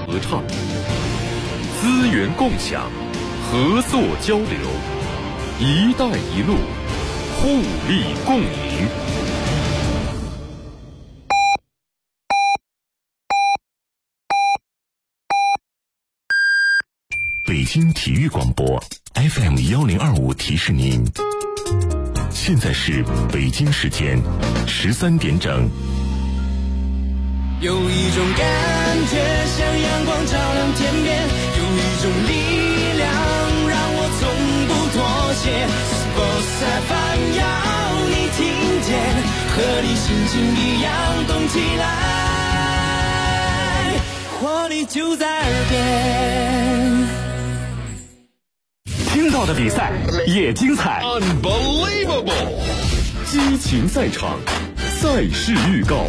合唱，资源共享，合作交流，一带一路，互利共赢。 北京体育广播 FM1025 提示您，现在是北京时间13点整。 有一种感觉像阳光照亮天边，有一种力量让我从不妥协。Sports FM 要你听见，和你心情一样动起来，活力就在耳边。 听到的比赛也精彩 Unbelievable！ 激情赛场，赛事预告。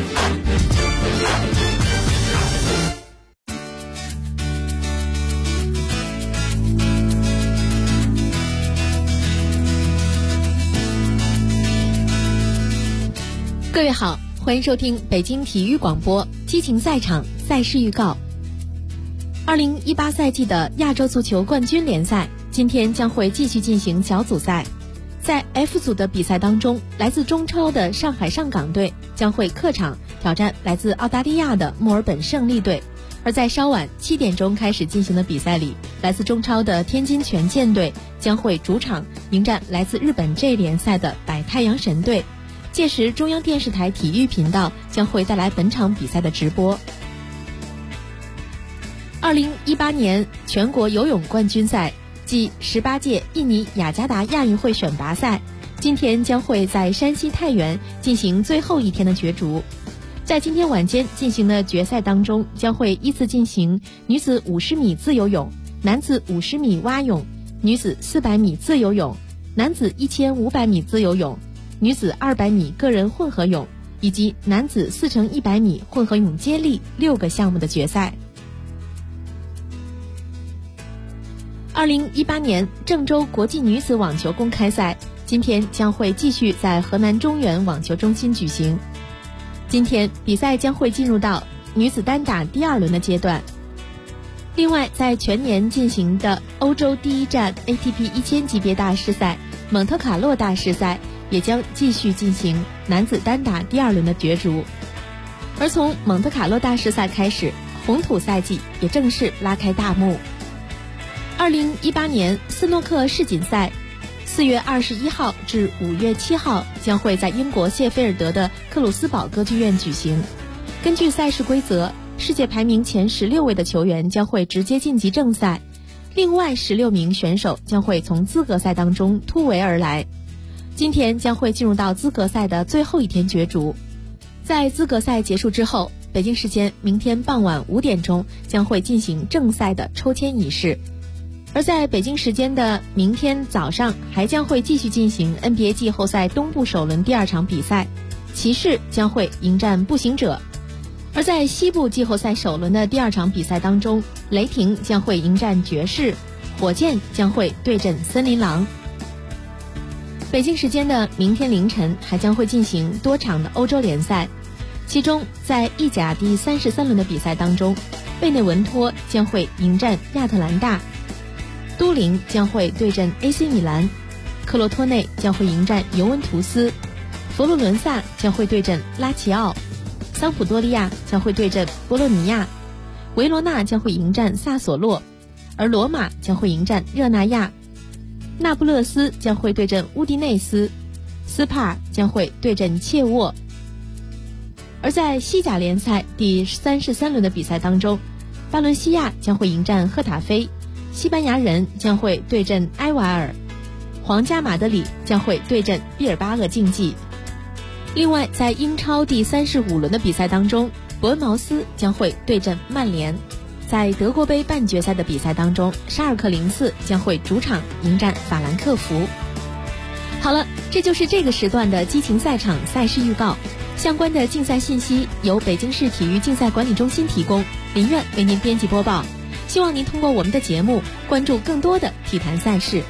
各位好，欢迎收听北京体育广播激情赛场赛事预告。2018赛季的亚洲足球冠军联赛今天将会继续进行小组赛。在 F 组的比赛当中，来自中超的上海上港队将会客场挑战来自澳大利亚的墨尔本胜利队。而在稍晚7点钟开始进行的比赛里，来自中超的天津权健队将会主场迎战来自日本 J 联赛的百太阳神队。届时中央电视台体育频道将会带来本场比赛的直播。2018年全国游泳冠军赛暨18届印尼雅加达亚运会选拔赛今天将会在山西太原进行最后一天的角逐。在今天晚间进行的决赛当中，将会依次进行女子50米自由泳、男子50米蛙泳、女子400米自由泳、男子1500米自由泳、女子200米个人混合泳以及男子4×100米混合泳接力6个项目的决赛。2018年郑州国际女子网球公开赛今天将会继续在河南中原网球中心举行。今天比赛将会进入到女子单打第2轮的阶段。另外，在全年进行的欧洲第一站 ATP 1000级别大师赛蒙特卡洛大师赛也将继续进行男子单打第2轮的角逐。而从蒙特卡洛大师赛开始，红土赛季也正式拉开大幕。2018年斯诺克世锦赛4月21号至5月7号将会在英国谢菲尔德的克鲁斯堡歌剧院举行。根据赛事规则，世界排名前16位的球员将会直接晋级正赛，另外16名选手将会从资格赛当中突围而来。今天将会进入到资格赛的最后一天角逐。在资格赛结束之后，北京时间明天傍晚5点钟将会进行正赛的抽签仪式。而在北京时间的明天早上，还将会继续进行 NBA 季后赛东部首轮第2场比赛，骑士将会迎战步行者。而在西部季后赛首轮的第2场比赛当中，雷霆将会迎战爵士，火箭将会对阵森林狼。北京时间的明天凌晨还将会进行多场的欧洲联赛，其中在意甲第33轮的比赛当中，贝内文托将会迎战亚特兰大，都灵将会对阵 AC 米兰，克罗托内将会迎战尤文图斯，佛罗伦萨将会对阵拉齐奥，桑普多利亚将会对阵波洛尼亚，维罗纳将会迎战萨索洛，而罗马将会迎战热那亚，那不勒斯将会对阵乌迪内斯，斯帕尔将会对阵切沃。而在西甲联赛第33轮的比赛当中，巴伦西亚将会迎战赫塔菲，西班牙人将会对阵埃瓦尔，皇家马德里将会对阵毕尔巴鄂竞技。另外，在英超第35轮的比赛当中，伯恩茅斯将会对阵曼联。在德国杯半决赛的比赛当中，沙尔克04将会主场迎战法兰克福。好了，这就是这个时段的激情赛场赛事预告。相关的竞赛信息由北京市体育竞赛管理中心提供，林苑为您编辑播报。希望您通过我们的节目关注更多的体坛赛事。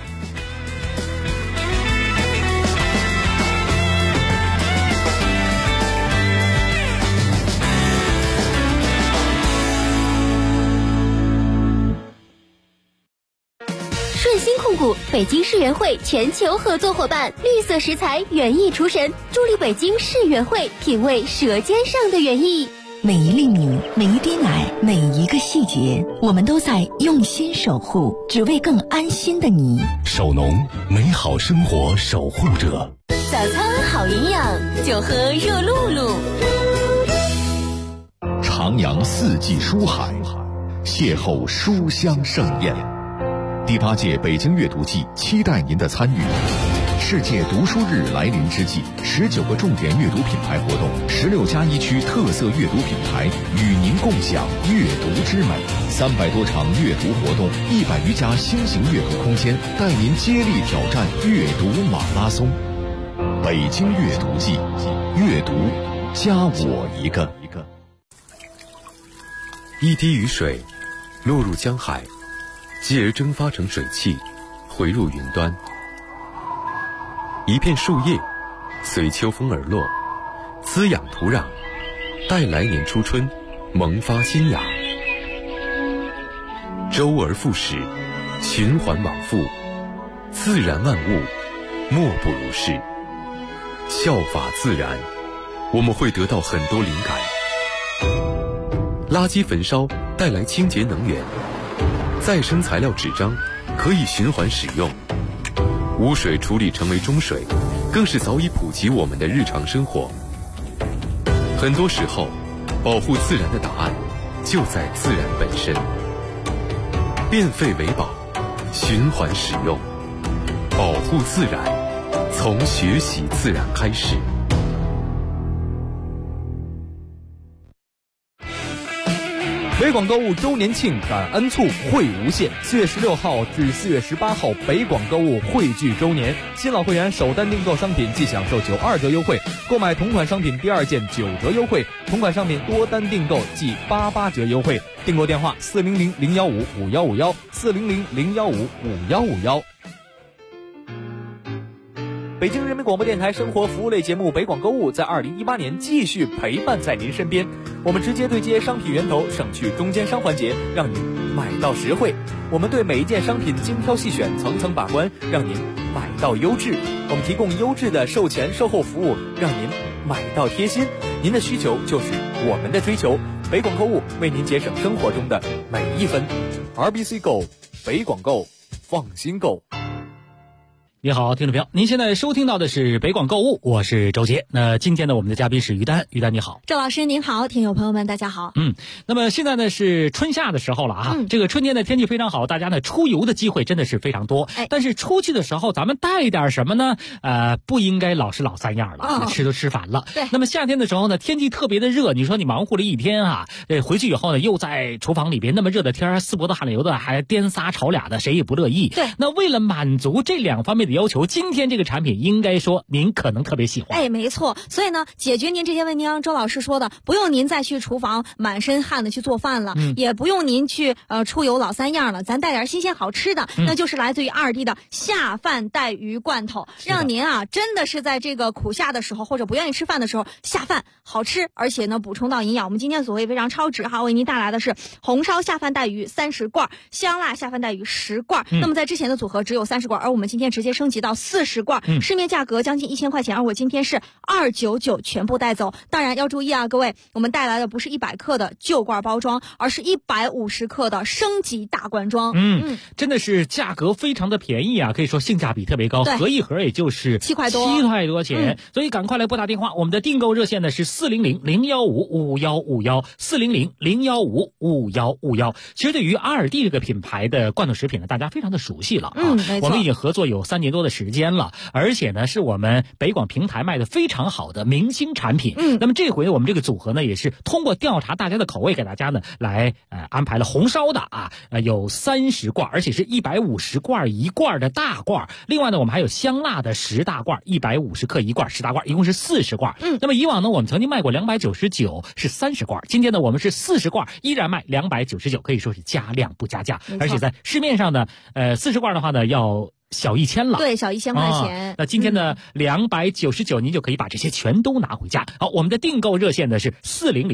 控股，北京世园会全球合作伙伴，绿色食材园艺厨神，助力北京世园会品味舌尖上的园艺。 每一粒米，每一滴奶，每一个细节，我们都在用心守护，只为更安心的你。 守农，美好生活守护者。 早餐好营养，就喝热露露。 徜徉四季书海，邂逅书香盛宴。第8届北京阅读季期待您的参与。世界读书日来临之际，19个重点阅读品牌活动，16+1区特色阅读品牌与您共享阅读之美。300多场阅读活动，100余家新型阅读空间，带您接力挑战阅读马拉松。北京阅读季，阅读加我一个。 一滴雨水落入江海，继而蒸发成水汽，回入云端。一片树叶随秋风而落，滋养土壤，待来年初春萌发新芽。周而复始，循环往复，自然万物莫不如是。效法自然，我们会得到很多灵感。垃圾焚烧带来清洁能源，再生材料纸张可以循环使用，污水处理成为中水，更是早已普及我们的日常生活。很多时候，保护自然的答案就在自然本身。变废为宝，循环使用，保护自然，从学习自然开始。 北广购物周年庆感恩促惠无限，4月16号至4月18号，北广购物汇聚周年，新老会员首单订购商品即享受92折优惠，购买同款商品第2件9折优惠，同款商品多单订购即88折优惠。订购电话400-015-5151，400-015-5151。北京人民广播电台生活服务类节目《北广购物》在2018年继续陪伴在您身边。我们直接对接商品源头，省去中间商环节，让您买到实惠。我们对每一件商品精挑细选，层层把关，让您买到优质。我们提供优质的售前售后服务，让您买到贴心。您的需求就是我们的追求。北广购物为您节省生活中的每一分。RBC Go， 北广购，放心购。 你好，听众朋友，您现在收听到的是北广购物，我是周杰。那今天呢，我们的嘉宾是于丹，于丹你好。 周老师您好，听友朋友们大家好。 那么现在呢是春夏的时候了啊，这个春天的天气非常好，大家呢出游的机会真的是非常多。但是出去的时候咱们带点什么呢？不应该老是老三样了，吃都吃烦了。对。那么夏天的时候呢，天气特别的热，你说你忙活了一天啊，回去以后呢又在厨房里边那么热的天，四脖子汗流的，还颠仨炒俩的，谁也不乐意。对。那为了满足这两方面的要求，今天这个产品应该说您可能特别喜欢。 没错。所以呢，解决您这些问题，像周老师说的，不用您再去厨房满身汗的去做饭了，也不用您去出游老三样了，咱带点新鲜好吃的，那就是来自于2D的下饭带鱼罐头，让您啊真的是在这个苦夏的时候或者不愿意吃饭的时候下饭好吃，而且呢补充到营养。我们今天所谓非常超值哈，为您带来的是红烧下饭带鱼30罐，香辣下饭带鱼10罐。那么在之前的组合只有30罐，而我们今天直接升级到40罐，市面价格将近1000块钱，而我今天是299全部带走。当然要注意啊，各位，我们带来的不是100克的旧罐包装，而是150克的升级大罐装。 真的是价格非常的便宜啊，可以说性价比特别高，合一盒也就是7块多钱。所以赶快来拨打电话，我们的订购热线呢是400-015-5151，400-015-5151。其实对于2D这个品牌的罐头食品呢，大家非常的熟悉了没错。我们已经合作有3年多的时间了，而且呢是我们北广平台卖的非常好的明星产品。那么这回我们这个组合呢也是通过调查大家的口味，给大家呢来安排了红烧的有30罐，而且是150罐1罐的大罐。另外呢我们还有香辣的10大罐，150克1罐10大罐，一共是40罐。那么以往呢我们曾经卖过299，是30罐，今天呢我们是40罐，依然卖299，可以说是加量不加价。而且在市面上呢40罐的话呢要小1000了。 对，小1000块钱。 那今天呢，299您就可以把这些全都拿回家。好，我们的订购热线呢是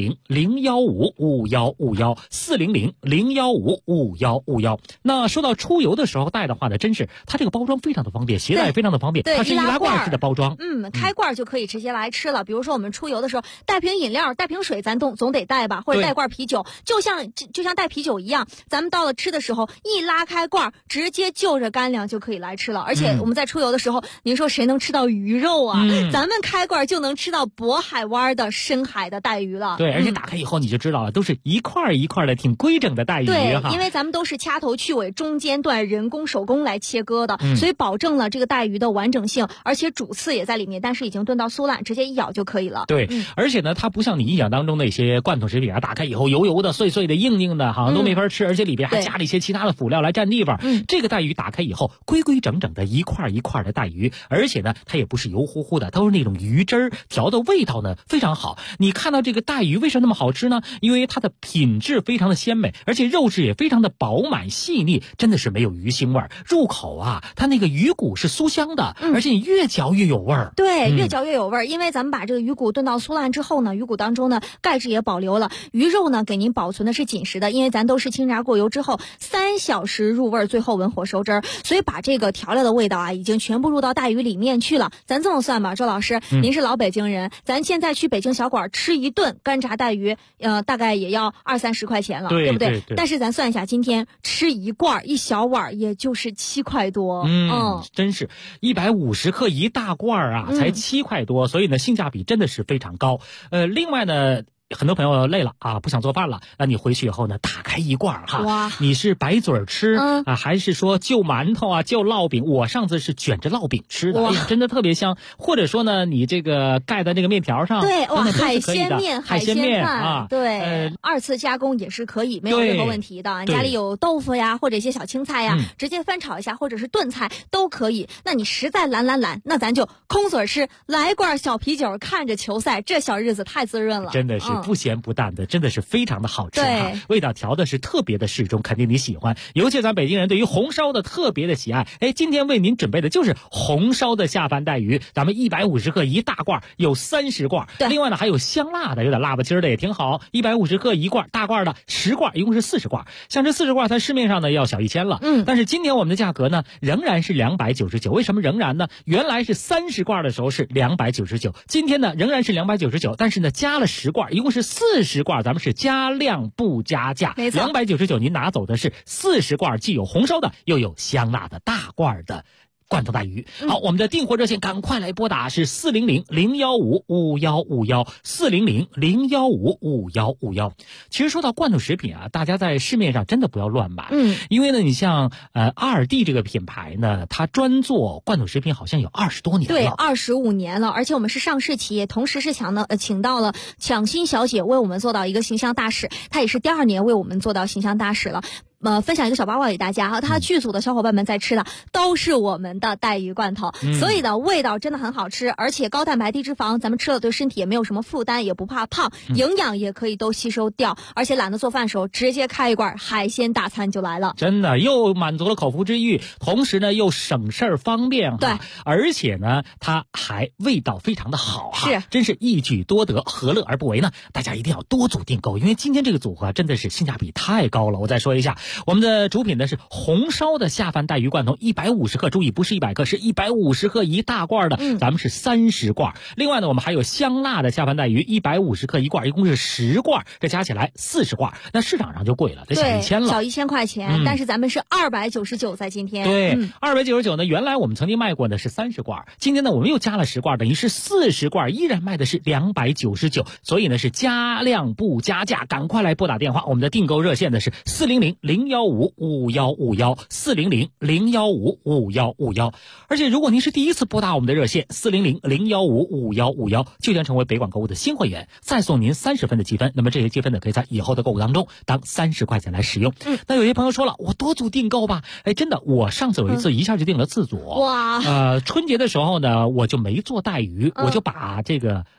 400-015-5151，400-015-5151。那说到出游的时候带的话呢，真是它这个包装非常的方便，携带也非常的方便，它是易拉罐式的包装。 开罐就可以直接来吃了。比如说我们出游的时候带瓶饮料、带瓶水，咱总得带吧，或者带罐啤酒，就像带啤酒一样，咱们到了吃的时候一拉开罐，直接就着干粮就可以来吃了。而且我们在出游的时候，您说谁能吃到鱼肉啊？咱们开罐就能吃到渤海湾的深海的带鱼了。 对，而且打开以后你就知道了，都是一块一块的挺规整的带鱼。 对，因为咱们都是掐头去尾，中间段人工手工来切割的，所以保证了这个带鱼的完整性，而且主刺也在里面，但是已经炖到酥烂，直接一咬就可以了。 对，而且呢，它不像你印象当中那些罐头食品啊，打开以后油油的、碎碎的、硬硬的，好像都没法吃，而且里边还加了一些其他的辅料来占地方。这个带鱼打开以后，规规整整的一块一块的带鱼，而且呢，它也不是油乎乎的，都是那种鱼汁儿，调的味道呢非常好。你看到这个带鱼为什么那么好吃呢？因为它的品质非常的鲜美，而且肉质也非常的饱满细腻，真的是没有鱼腥味儿。入口啊，它那个鱼骨是酥香的，而且你越嚼越有味儿。 对，越嚼越有味儿，因为咱们把这个鱼骨炖到酥烂之后呢，鱼骨当中呢钙质也保留了，鱼肉呢给您保存的是紧实的，因为咱都是清炸过油之后3小时入味，最后文火收汁儿，所以把这个调料的味道啊已经全部入到带鱼里面去了。咱这么算吧，周老师，您是老北京人，咱现在去北京小馆吃一顿干炸带鱼，大概也要20-30块钱了，对不对？但是咱算一下，今天吃一罐一小碗也就是7块多。 真是150克一大罐啊，才7块多，所以呢性价比真的是非常高。另外呢，很多朋友累了啊，不想做饭了，那你回去以后呢，打开一罐哈，你是白嘴吃啊，还是说就馒头啊，就烙饼？我上次是卷着烙饼吃的，哎呀，真的特别香。或者说呢，你这个盖在那个面条上， 对，哇， 海鲜面、 海鲜面啊，对，2次加工也是可以，没有任何问题的。家里有豆腐呀，或者一些小青菜呀，直接翻炒一下，或者是炖菜都可以。那你实在懒，那咱就空嘴吃，来罐小啤酒，看着球赛，这小日子太滋润了， 真的是。不咸不淡的，真的是非常的好吃啊！味道调的是特别的适中，肯定你喜欢。尤其咱北京人对于红烧的特别的喜爱。今天为您准备的就是红烧的下饭带鱼，咱们150克一大罐，有30罐。另外呢，还有香辣的，有点辣吧唧儿的也挺好，150克一罐，大罐的10罐，一共是40罐。像这40罐，在市面上呢要小1000了。但是今天我们的价格呢仍然是299。为什么仍然呢？原来是30罐的时候是299，今天呢仍然是299，但是呢加了10罐，一共是40罐，咱们是加量不加价。 没错 ，299您拿走的是40罐，既有红烧的，又有香辣的大罐的罐头带鱼。好，我们的订货热线赶快来拨打，是400-015-5151，400-015-5151。其实说到罐头食品啊，大家在市面上真的不要乱买。因为呢，你像2D 这个品牌呢，它专做罐头食品好像有20多年了。 对，25年了，而且我们是上市企业，同时是请到了抢心小姐为我们做到一个形象大使，她也是第2年为我们做到形象大使了。分享一个小八卦给大家哈，他剧组的小伙伴们在吃的都是我们的带鱼罐头，所以呢味道真的很好吃，而且高蛋白低脂肪，咱们吃了对身体也没有什么负担，也不怕胖，营养也可以都吸收掉，而且懒得做饭的时候直接开一罐海鲜大餐就来了， 真的又满足了口腹之欲，同时呢又省事儿方便哈。 对， 而且呢它还味道非常的好哈， 是， 真是一举多得，何乐而不为呢？大家一定要多组订购，因为今天这个组合真的是性价比太高了。我再说一下，我们的主品呢是红烧的下饭带鱼罐头150克，注意不是100克，是150克一大罐的，咱们是30罐。另外呢，我们还有香辣的下饭带鱼150克一罐，一共是10罐，这加起来40罐。那市场上就贵了，得小1000了， 小1000块钱，但是咱们是299在今天。 对，299呢，原来我们曾经卖过的是30罐，今天呢我们又加了10罐，等于是40罐，依然卖的是299，所以呢是加量不加价，赶快来拨打电话，我们的订购热线呢是400-015-5151，400-015-5151。而且如果您是第一次拨打我们的热线400-015-5151，就将成为北广购物的新会员，再送您30分的积分，那么这些积分呢可以在以后的购物当中当30块钱来使用。那有些朋友说了，我多组订购吧，真的，我上次有一次一下就订了4组。 哇， 春节的时候呢我就没做带鱼，我就把这个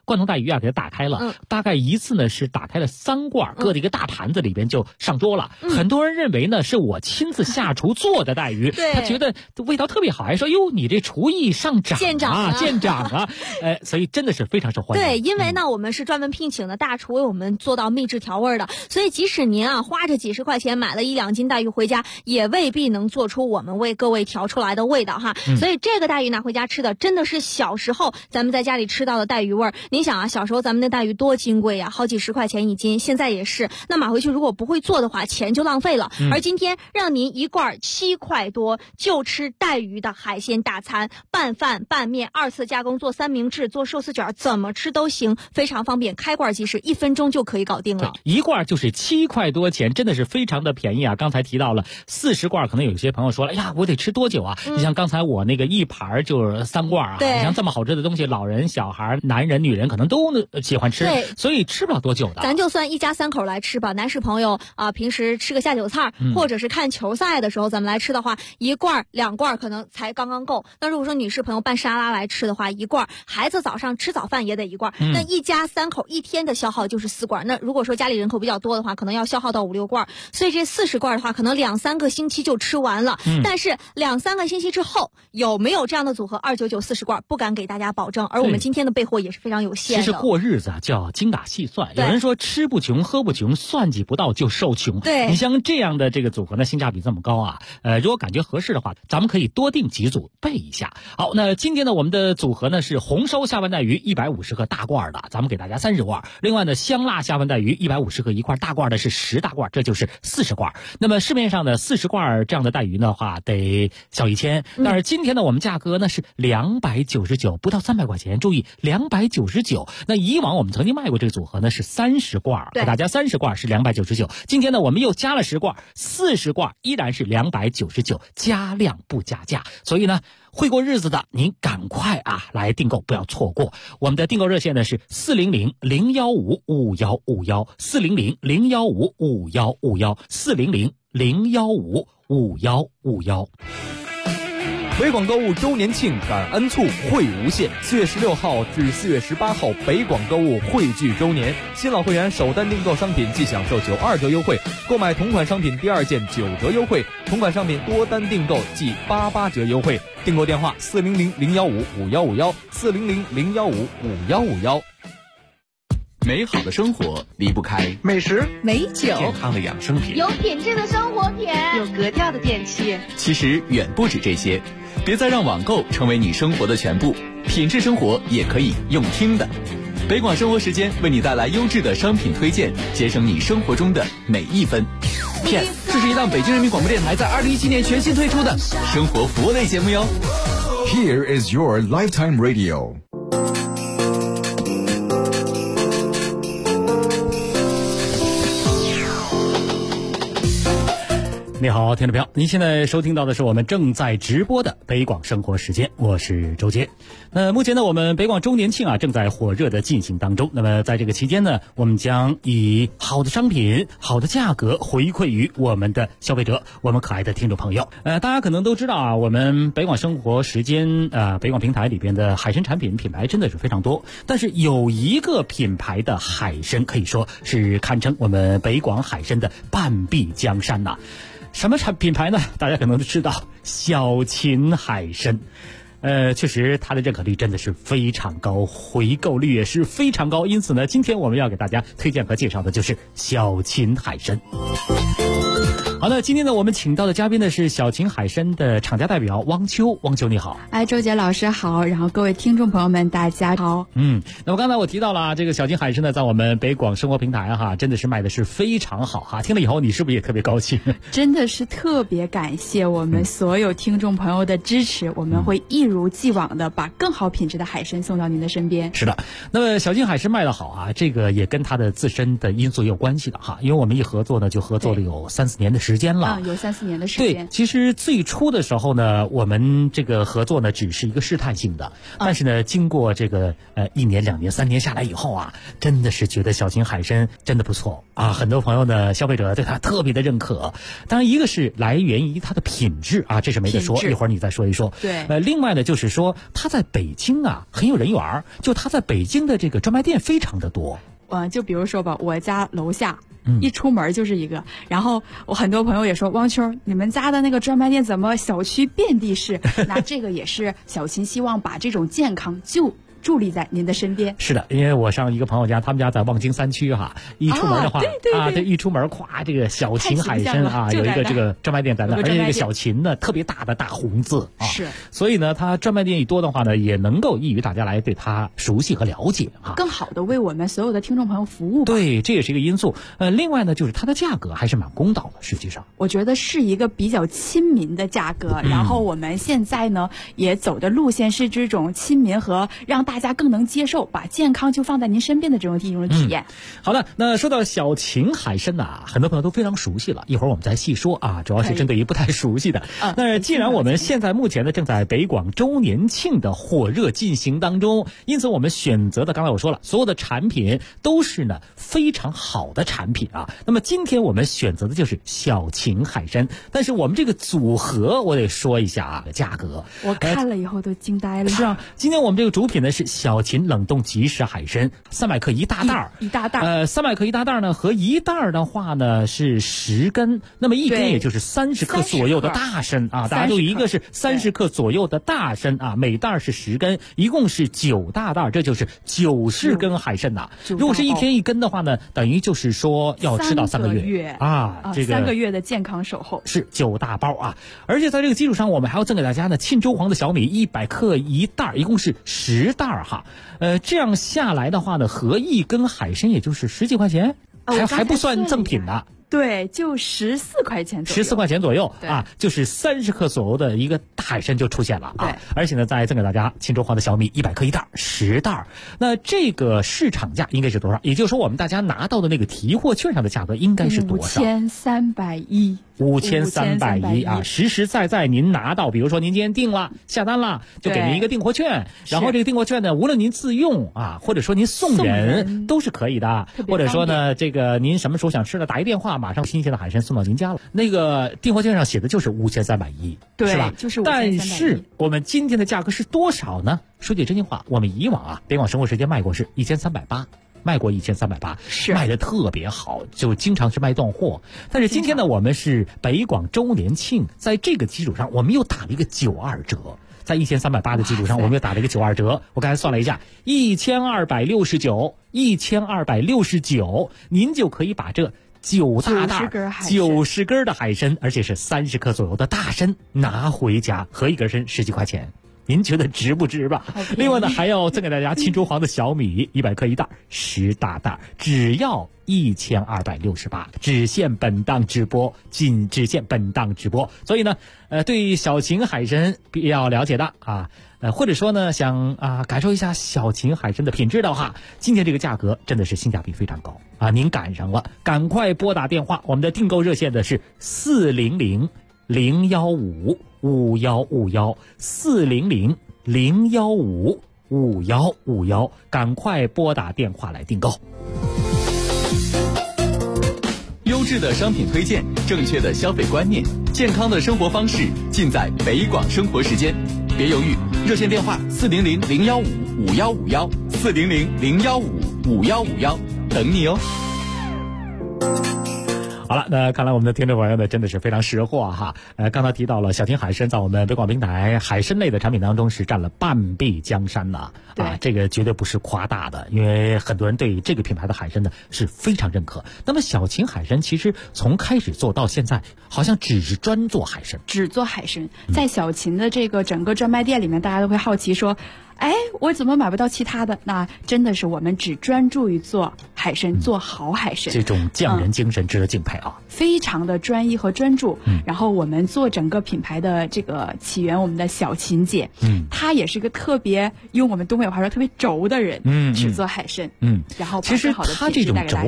罐头带鱼啊给它打开了，大概一次呢是打开了3罐，搁在一个大盘子里边就上桌了。很多人认为呢是我亲自下厨做的带鱼，他觉得味道特别好，还说哟你这厨艺上涨啊，见长啊，所以真的是非常受欢迎。 对，因为呢我们是专门聘请的大厨为我们做到秘制调味的，所以即使您啊花着几十块钱买了1-2斤带鱼回家，也未必能做出我们为各位调出来的味道哈。所以这个带鱼拿回家吃的真的是小时候咱们在家里吃到的带鱼味儿。您想啊，小时候咱们的带鱼多金贵呀，好几十块钱一斤，现在也是。那买回去如果不会做的话，钱就浪费了。而今天让您1罐7块多就吃带鱼的海鲜大餐，拌饭拌面2次加工，做三明治做寿司卷，怎么吃都行，非常方便，开罐即食，1分钟就可以搞定了。 1罐就是7块多钱，真的是非常的便宜啊。刚才提到了40罐，可能有些朋友说了，哎呀我得吃多久啊？你像刚才我那个一盘就是3罐啊，你像这么好吃的东西，老人小孩男人女人可能都喜欢吃，所以吃不了多久的。 咱就算一家3口来吃吧，男士朋友啊，平时吃个下酒菜，或者是看球赛的时候咱们来吃的话，1罐2罐可能才刚刚够。那如果说女士朋友拌沙拉来吃的话，1罐，孩子早上吃早饭也得1罐，那一家3口1天的消耗就是4罐。那如果说家里人口比较多的话，可能要消耗到5-6罐，所以这40罐的话可能2-3个星期就吃完了。但是2-3个星期之后有没有这样的组合299 40罐，不敢给大家保证。而我们今天的备货也是非常有限的。 其实过日子啊叫精打细算，有人说吃不穷喝不穷，算计不到就受穷。 对， 你像这样的这个组合呢，性价比这么高啊，如果感觉合适的话，咱们可以多订几组备一下。好，那今天呢我们的组合呢是红烧下饭带鱼150克大罐的，咱们给大家30罐。另外呢香辣下饭带鱼150克1块，大罐的是10大罐，这就是40罐。那么市面上的40罐这样的带鱼的话得小1000，但是今天呢我们价格呢是299，不到300块钱，注意299。那以往我们曾经卖过这个组合呢是30罐，给大家30罐是299，今天呢我们又加了10罐，40罐依然是299，加量不加价。所以呢会过日子的您赶快啊来订购，不要错过。我们的订购热线呢是400-015-5151，400-015-5151，400-015-5151。 北广购物周年庆感恩促惠无限，4月16号至4月18号，北广购物汇聚周年，新老会员首单订购商品即享受92折优惠，购买同款商品第2件9折优惠，同款商品多单订购即88折优惠。订购电话400-015-5151，400-015-5151。 美好的生活离不开美食、 美酒、 健康的养生品、 有品质的生活品、 有格调的电器。 其实远不止这些，别再让网购成为你生活的全部，品质生活也可以用听的。北广生活时间为你带来优质的商品推荐，节省你生活中的每一分。 这是一档北京人民广播电台在2017年全新推出的生活服务类节目哟。 Here is your lifetime radio。 你好，听众朋友，您现在收听到的是我们正在直播的北广生活时间，我是周杰。目前呢，我们北广周年庆啊正在火热的进行当中。那么在这个期间呢，我们将以好的商品、好的价格回馈于我们的消费者，我们可爱的听众朋友。大家可能都知道啊，我们北广生活时间北广平台里边的海参产品品牌真的是非常多，但是有一个品牌的海参可以说是堪称我们北广海参的半壁江山呐。什么品牌呢？大家可能都知道，小秦海参。确实它的认可率真的是非常高，回购率也是非常高，因此呢，今天我们要给大家推荐和介绍的就是小秦海参。好的，今天呢，我们请到的嘉宾呢是小秦海参的厂家代表汪秋。汪秋你好。 周杰老师好，然后各位听众朋友们大家好。 那么刚才我提到了这个小秦海参呢，在我们北广生活平台哈，真的是卖的是非常好哈。听了以后你是不是也特别高兴？ 真的是特别感谢我们所有听众朋友的支持，我们会一如既往的把更好品质的海参送到您的身边。 是的，那么小秦海参卖得好啊，这个也跟它的自身的因素也有关系的哈。因为我们一合作呢，就合作了有3-4年的时间。 间了， 有3-4年的时间。 对，其实最初的时候呢，我们这个合作呢只是一个试探性的，但是呢，经过这个1年、2年、3年下来以后啊，真的是觉得小秦海参真的不错啊，很多朋友呢，消费者对它特别的认可。当然，一个是来源于它的品质啊，这是没得说，一会儿你再说一说。 对， 另外呢，就是说它在北京啊很有人缘，就它在北京的这个专卖店非常的多。 就比如说吧，我家楼下一出门就是一个，然后我很多朋友也说，汪秋，你们家的那个专卖店怎么小区遍地是？那这个也是小秦希望把这种健康就伫立在您的身边。 是的，因为我上一个朋友家，他们家在望京3区哈，一出门的话对， 一出门咵，这个小秦海参啊，有一个这个专卖店在那，而且这个小秦呢特别大的大红字啊， 是， 所以呢，它专卖店一多的话呢，也能够益于大家来对它熟悉和了解啊， 更好的为我们所有的听众朋友服务吧。 对，这也是一个因素。另外呢，就是它的价格还是蛮公道的，实际上我觉得是一个比较亲民的价格。然后我们现在呢也走的路线是这种亲民和让大家更能接受，把健康就放在您身边的这种体验。 好的，那说到小秦海参呐，很多朋友都非常熟悉了，一会儿我们再细说啊，主要是针对于不太熟悉的。那既然我们现在目前呢正在北广周年庆的火热进行当中，因此我们选择的，刚才我说了，所有的产品都是呢非常好的产品啊。那么今天我们选择的就是小秦海参，但是我们这个组合我得说一下啊，价格我看了以后都惊呆了。 是啊，今天我们这个主品呢是小秦冷冻即食海参，300克一大袋儿， 一大袋儿 ，300克一大袋儿呢，和一袋儿的话呢是10根，那么一根也就是30克左右的大参啊，大家都一个是30克左右的大参啊，每袋是10根，一共是9大袋，这就是90根海参呐。如果是1天1根的话呢，等于就是说要吃到3个月啊，这个 3个月的健康守候是9大包啊，而且在这个基础上，我们还要赠给大家呢沁州黄的小米100克一袋，一共是10袋哈。这样下来的话呢，合1根海参也就是10几块钱，还不算赠品呢。 对，就14块钱左右 ，14块钱左右啊，就是30克左右的一个大海参就出现了啊。而且呢，再赠给大家沁州黄的小米100克一袋，10袋。那这个市场价应该是多少？也就是说，我们大家拿到的那个提货券上的价格应该是多少 ？5310。 5310啊，实实在在您拿到，比如说您今天订了下单了，就给您一个订货券，然后这个订货券呢，无论您自用啊，或者说您送人都是可以的，或者说呢，这个您什么时候想吃的，打一电话，马上新鲜的海参送到您家了。那个订货券上写的就是5310， 对， 是吧？ 就是5310。 但是我们今天的价格是多少呢？说句真心话，我们以往啊，北广生活时间卖过是1380。卖过1380，是卖的特别好，就经常是卖断货。但是今天呢，我们是北广周年庆，在这个基础上，我们又打了一个92折，在1380的基础上，我们又打了一个92折。我刚才算了一下，1269，您就可以把这9大袋90根的海参，而且是30克左右的大参拿回家，合一根参10几块钱。您觉得值不值吧？另外呢，还要赠给大家沁州黄的小米100克一袋，10大袋，只要1268，只限本档直播，只限本档直播。所以呢，对小秦海参比较了解的啊，或者说呢想感受一下小秦海参的品质的话，今天这个价格真的是性价比非常高啊！您赶上了，赶快拨打电话，我们的订购热线的是400-015-5151，400-015-5151，赶快拨打电话来订购。 优质的商品推荐，正确的消费观念，健康的生活方式，尽在北广生活时间。别犹豫，热线电话400-015-5151，400-015-5151，等你哦。 好了，那看来我们的听众朋友呢真的是非常识货哈。刚才提到了小秦海参在我们北广平台海参类的产品当中是占了半壁江山呐，这个绝对不是夸大的，因为很多人对这个品牌的海参呢是非常认可。那么小秦海参其实从开始做到现在，好像只是专做海参， 只做海参。在小秦的这个整个专卖店里面，大家都会好奇说，哎，我怎么买不到其他的？那真的是我们只专注于做海参，做好海参。 这种匠人精神值得敬佩啊！ 非常的专一和专注。然后我们做整个品牌的这个起源，我们的小秦姐，她也是个特别用我们东北话说特别轴的人，只做海参。然后其实她这种轴啊，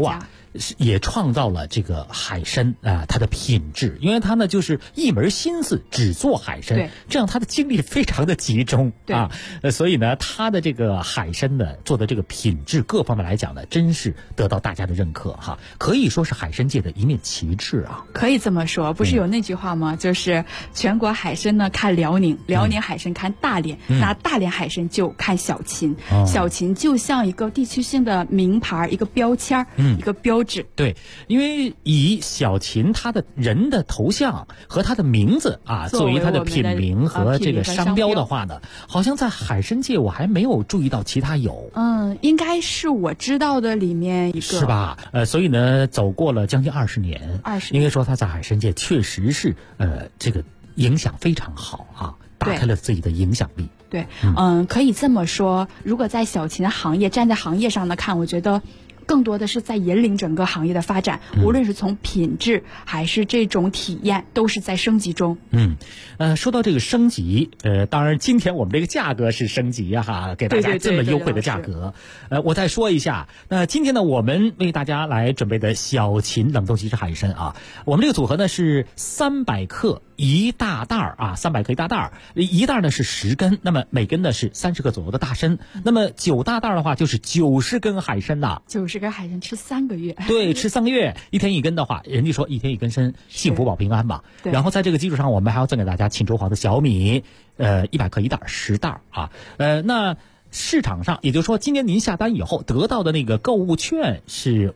也创造了这个海参它的品质，因为它呢就是一门心思只做海参，这样它的精力非常的集中啊，所以呢它的这个海参呢做的这个品质各方面来讲呢，真是得到大家的认可哈，可以说是海参界的一面旗帜啊。 可以这么说，不是有那句话吗？就是全国海参呢看辽宁，辽宁海参看大连，那大连海参就看小秦，小秦就像一个地区性的名牌，一个标签，一个标志。 对，因为以小秦他的人的头像和他的名字啊作为他的品名和这个商标的话呢，好像在海参界我还没有注意到其他有。 应该是我知道的里面一个， 是吧？所以呢，走过了将近20年，应该说他在海参界确实是这个影响非常好啊，打开了自己的影响力。 对，可以这么说。如果在小秦行业站在行业上的看，我觉得更多的是在引领整个行业的发展，无论是从品质还是这种体验，都是在升级中。 说到这个升级，当然今天我们这个价格是升级哈，给大家这么优惠的价格。我再说一下，那今天呢，我们为大家来准备的小秦冷冻即食海参啊，我们这个组合呢是300克一大袋啊，300克一大袋，一袋呢是10根，那么每根呢是30克左右的大参，那么9大袋的话就是90根海参呐。 90根海参吃3个月， 对，吃3个月，1天1根的话，人家说1天1根参，幸福保平安嘛。然后在这个基础上，我们还要赠给大家锦州黄的小米，100克一袋，10袋啊。那市场上，也就是说，今年您下单以后得到的那个购物券是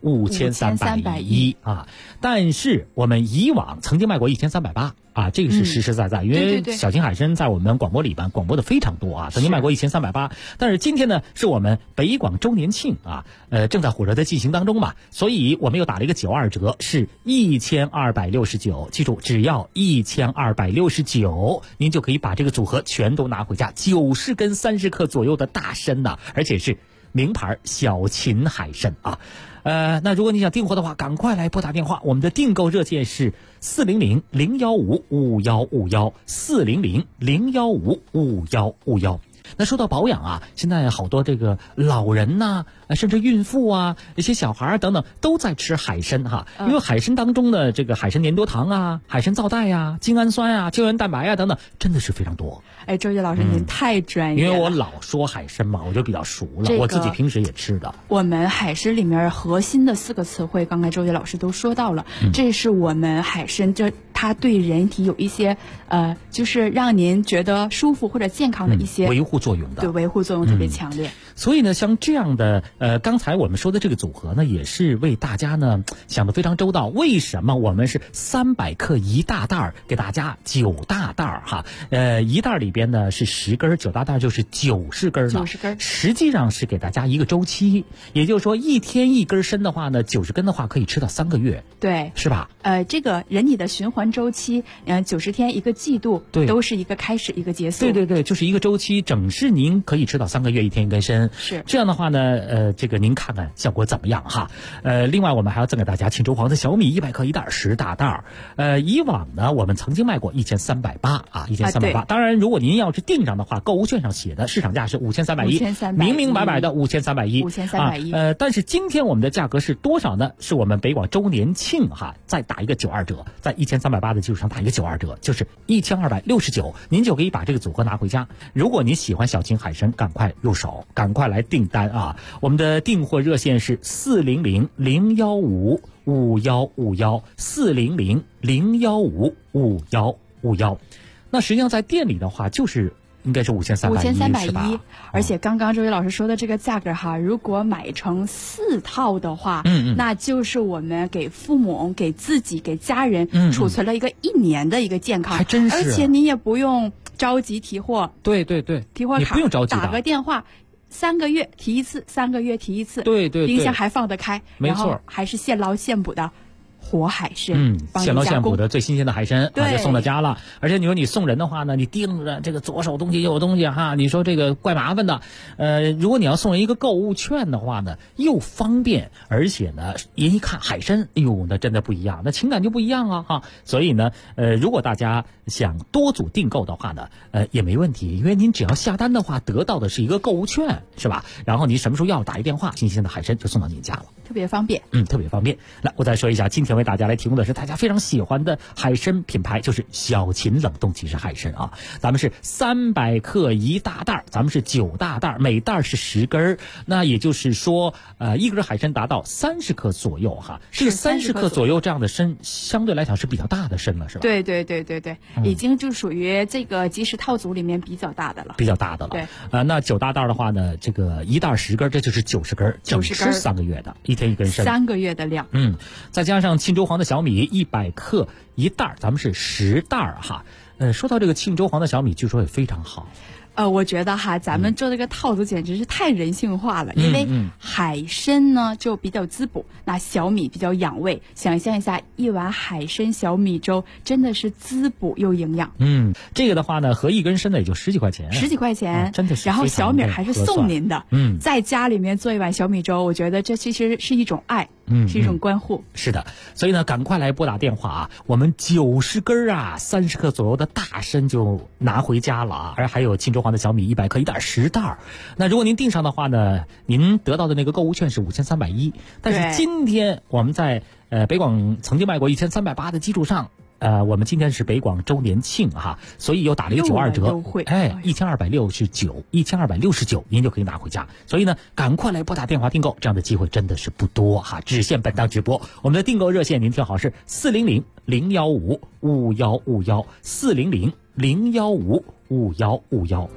5310啊，但是我们以往曾经卖过1380啊，这个是实实在在，因为小秦海参在我们广播里边广播的非常多啊，曾经卖过1380，但是今天呢是我们北广周年庆啊，正在火热的进行当中嘛，所以我们又打了一个92折，是1269，记住只要1269，您就可以把这个组合全都拿回家，90根30克左右的大参呐，而且是名牌小秦海参啊。那如果你想订货的话，赶快来拨打电话，我们的订购热线是400-015-5151，400-015-5151。那说到保养啊，现在好多这个老人呐，甚至孕妇啊，一些小孩等等都在吃海参哈，因为海参当中的这个海参粘多糖啊、海参皂苷啊、精氨酸啊、胶原蛋白啊等等，真的是非常多。 周杰老师您太专业了， 因为我老说海参嘛，我就比较熟了，我自己平时也吃的。 我们海参里面核心的4个词汇，刚才周杰老师都说到了，这是我们海参它对人体有一些就是让您觉得舒服或者健康的一些维护作用的， 对，维护作用特别强烈。 所以呢，像这样的刚才我们说的这个组合呢，也是为大家呢想得非常周到。为什么我们是300克一大袋给大家9大袋哈？一袋里边呢是10根，9大袋就是90根了。90根，实际上是给大家一个周期，也就是说1天1根参的话呢，90根的话可以吃到3个月， 对， 是吧？ 这个人体的循环周期，90天1个季度，对，都是一个开始一个结束。 对，就是一个周期，整是您可以吃到3个月，1天1根参。 是这样的话呢，这个您看看效果怎么样哈？另外我们还要赠给大家锦州黄的小米100克一袋，10大袋。以往呢我们曾经卖过1380啊，1380。当然，如果您要是订上的话，购物券上写的市场价是5310，明明白白的5310。但是今天我们的价格是多少呢？是我们北广周年庆哈，再打一个92折，在1380的基础上打一个92折，就是1269，您就可以把这个组合拿回家。如果您喜欢小秦海参，赶快入手，赶快来订单啊！我们的订货热线是400-015-5151，400-015-5151。那实际上在店里的话，就是应该是5310， 而且刚刚周宇老师说的这个价格哈，如果买成4套的话，那就是我们给父母、给自己、给家人储存了一个1年的一个健康， 还真是。 而且你也不用着急提货， 对， 提货卡你不用着急， 打个电话。3个月提一次，3个月提一次， 对， 冰箱还放得开， 没错， 然后还是现捞现补的活海参， 现捞现捕的最新鲜的海参就送到家了。而且你说你送人的话呢，你盯着这个左手东西右手东西哈，你说这个怪麻烦的。如果你要送人一个购物券的话呢，又方便，而且呢，人一看海参，哎呦，那真的不一样，那情感就不一样啊哈。所以呢，如果大家想多组订购的话呢，也没问题，因为您只要下单的话，得到的是一个购物券，是吧？然后你什么时候要打一电话，新鲜的海参就送到您家了， 特别方便。 特别方便。来，我再说一下，今天为大家来提供的是大家非常喜欢的海参品牌，就是小秦冷冻即食海参啊。咱们是300克一大袋，咱们是9大袋，每袋是10根，那也就是说，一根海参达到30克左右哈。这个30克左右这样的参，相对来讲是比较大的参了，是吧？ 对，已经就属于这个即食套组里面比较大的了。 比较大的了。 对， 那9大袋的话呢，这个一袋10根，这就是90根，整吃3个月的，一天一根参 ，3个月的量。 再加上庆州黄的小米100克一袋，咱们是10袋哈。说到这个庆州黄的小米，据说也非常好。 我觉得哈，咱们做这个套组简直是太人性化了，因为海参呢就比较滋补，那小米比较养胃。想象一下，一碗海参小米粥真的是滋补又营养。 这个的话呢，合一根参呢也就10几块钱 ，10几块钱， 真的是。 然后小米还是送您的，在家里面做一碗小米粥，我觉得这其实是一种爱。是一种关护。 是的，所以呢，赶快来拨打电话啊！我们90根啊，30克左右的大参就拿回家了啊！而还有庆州黄的小米100克一袋10袋。那如果您订上的话呢，您得到的那个购物券是5310，但是今天我们在北广曾经卖过1380的基础上。我们今天是北广周年庆哈，所以又打了一个92折，1269，1269您就可以拿回家。所以呢，赶快来拨打电话订购，这样的机会真的是不多哈，只限本档直播。我们的订购热线您听好是400-015-5151，400-015-5151。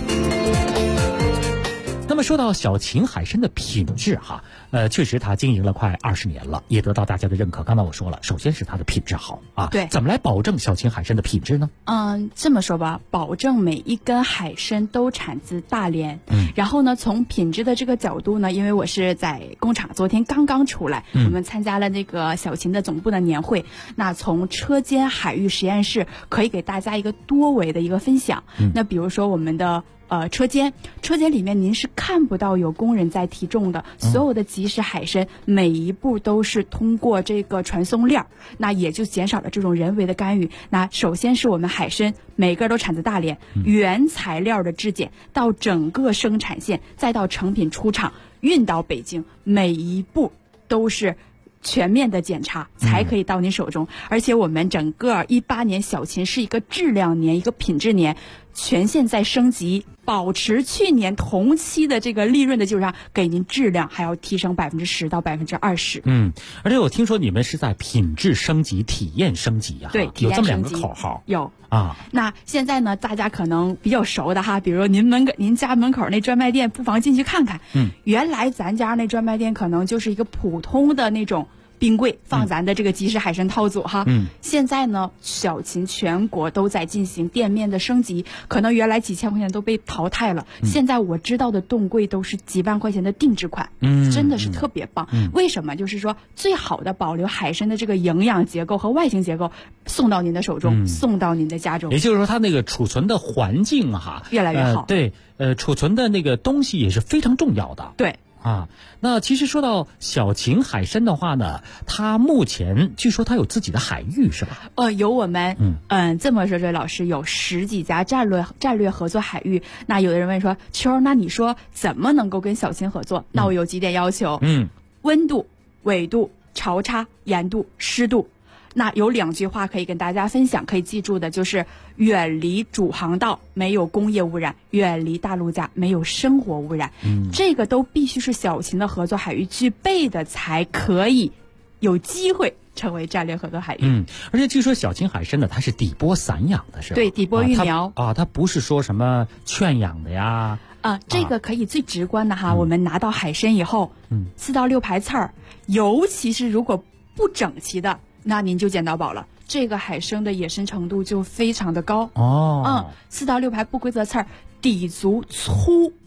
那么说到小秦海参的品质哈，确实它经营了快20年了，也得到大家的认可。刚才我说了，首先是它的品质好啊。 对， 怎么来保证小秦海参的品质呢？ 这么说吧，保证每一根海参都产自大连。然后呢，从品质的这个角度呢，因为我是在工厂，昨天刚刚出来，我们参加了那个小秦的总部的年会。那从车间海域实验室可以给大家一个多维的一个分享。那比如说我们的。车间里面您是看不到有工人在提重的，所有的即食海参每一步都是通过这个传送链，那也就减少了这种人为的干预。那首先是我们海参每个都产自大连，原材料的质检到整个生产线，再到成品出厂运到北京，每一步都是全面的检查才可以到您手中。而且我们整个18年小秦是一个质量年，一个品质年，全线在升级，保持去年同期的这个利润的基础上，给您质量还要提升10%到20%。 而且我听说你们是在品质升级、体验升级啊。 对，体验升级有这么2个口号。 有啊。那现在呢，大家可能比较熟的哈，比如您家门口那专卖店，不妨进去看看。原来咱家那专卖店可能就是一个普通的那种冰柜放咱的这个即食海参套组哈。现在呢，小秦全国都在进行店面的升级，可能原来几千块钱都被淘汰了，现在我知道的冻柜都是几万块钱的定制款，真的是特别棒。为什么？就是说最好的保留海参的这个营养结构和外形结构，送到您的手中，送到您的家中。 也就是说，它那个储存的环境哈越来越好。 对，储存的那个东西也是非常重要的。 对。 那其实说到小秦海参的话呢，它目前据说它有自己的海域是吧？ 有我们这么说，这位老师有10几家战略合作海域。那有的人问说，秋，那你说怎么能够跟小秦合作？那我有几点要求，温度、纬度、潮差、盐度、湿度。那有2句话可以跟大家分享，可以记住的就是远离主航道，没有工业污染；远离大陆架，没有生活污染。这个都必须是小秦的合作海域具备的，才可以有机会成为战略合作海域。 而且据说小秦海参呢，它是底波散养的，是吧？ 对，底波育苗它不是说什么圈养的呀。 这个可以最直观的哈，我们拿到海参以后，4到6排刺儿，尤其是如果不整齐的，那您就捡到宝了。这个海参的野生程度就非常的高。4到6排不规则刺儿，底足粗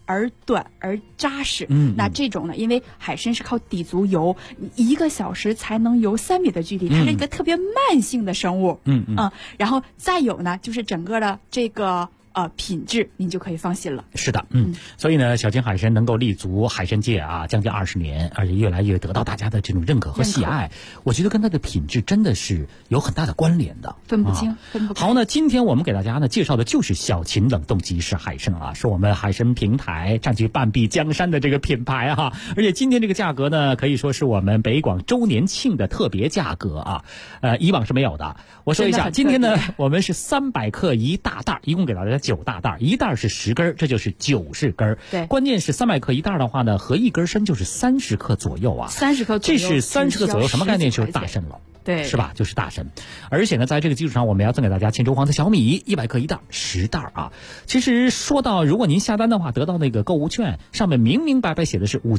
而短而扎实。那这种呢，因为海参是靠底足游，1个小时才能游3米的距离，它是一个特别慢性的生物。然后再有呢，就是整个的这个品质，您就可以放心了。 是的，所以呢，小金海参能够立足海参界啊，将近20年，而且越来越得到大家的这种认可和喜爱。我觉得跟它的品质真的是有很大的关联的， 分不清，分不开。 好，那今天我们给大家呢介绍的就是小秦冷冻即食海参啊，是我们海参平台占据半壁江山的这个品牌哈。而且今天这个价格呢，可以说是我们北广周年庆的特别价格啊，以往是没有的。我说一下，今天呢，我们是300克1大袋，一共给大家9大袋，一袋是10根，这就是90根。 对， 关键是300克1袋的话呢，合1根参就是30克左右啊。 30克左右， 这是30克左右，什么概念？就是大参了。 对， 是吧？就是大参。而且呢，在这个基础上，我们要赠给大家千州黄的小米100克1袋，10袋啊。其实说到，如果您下单的话，得到那个购物券，上面明明白白写的是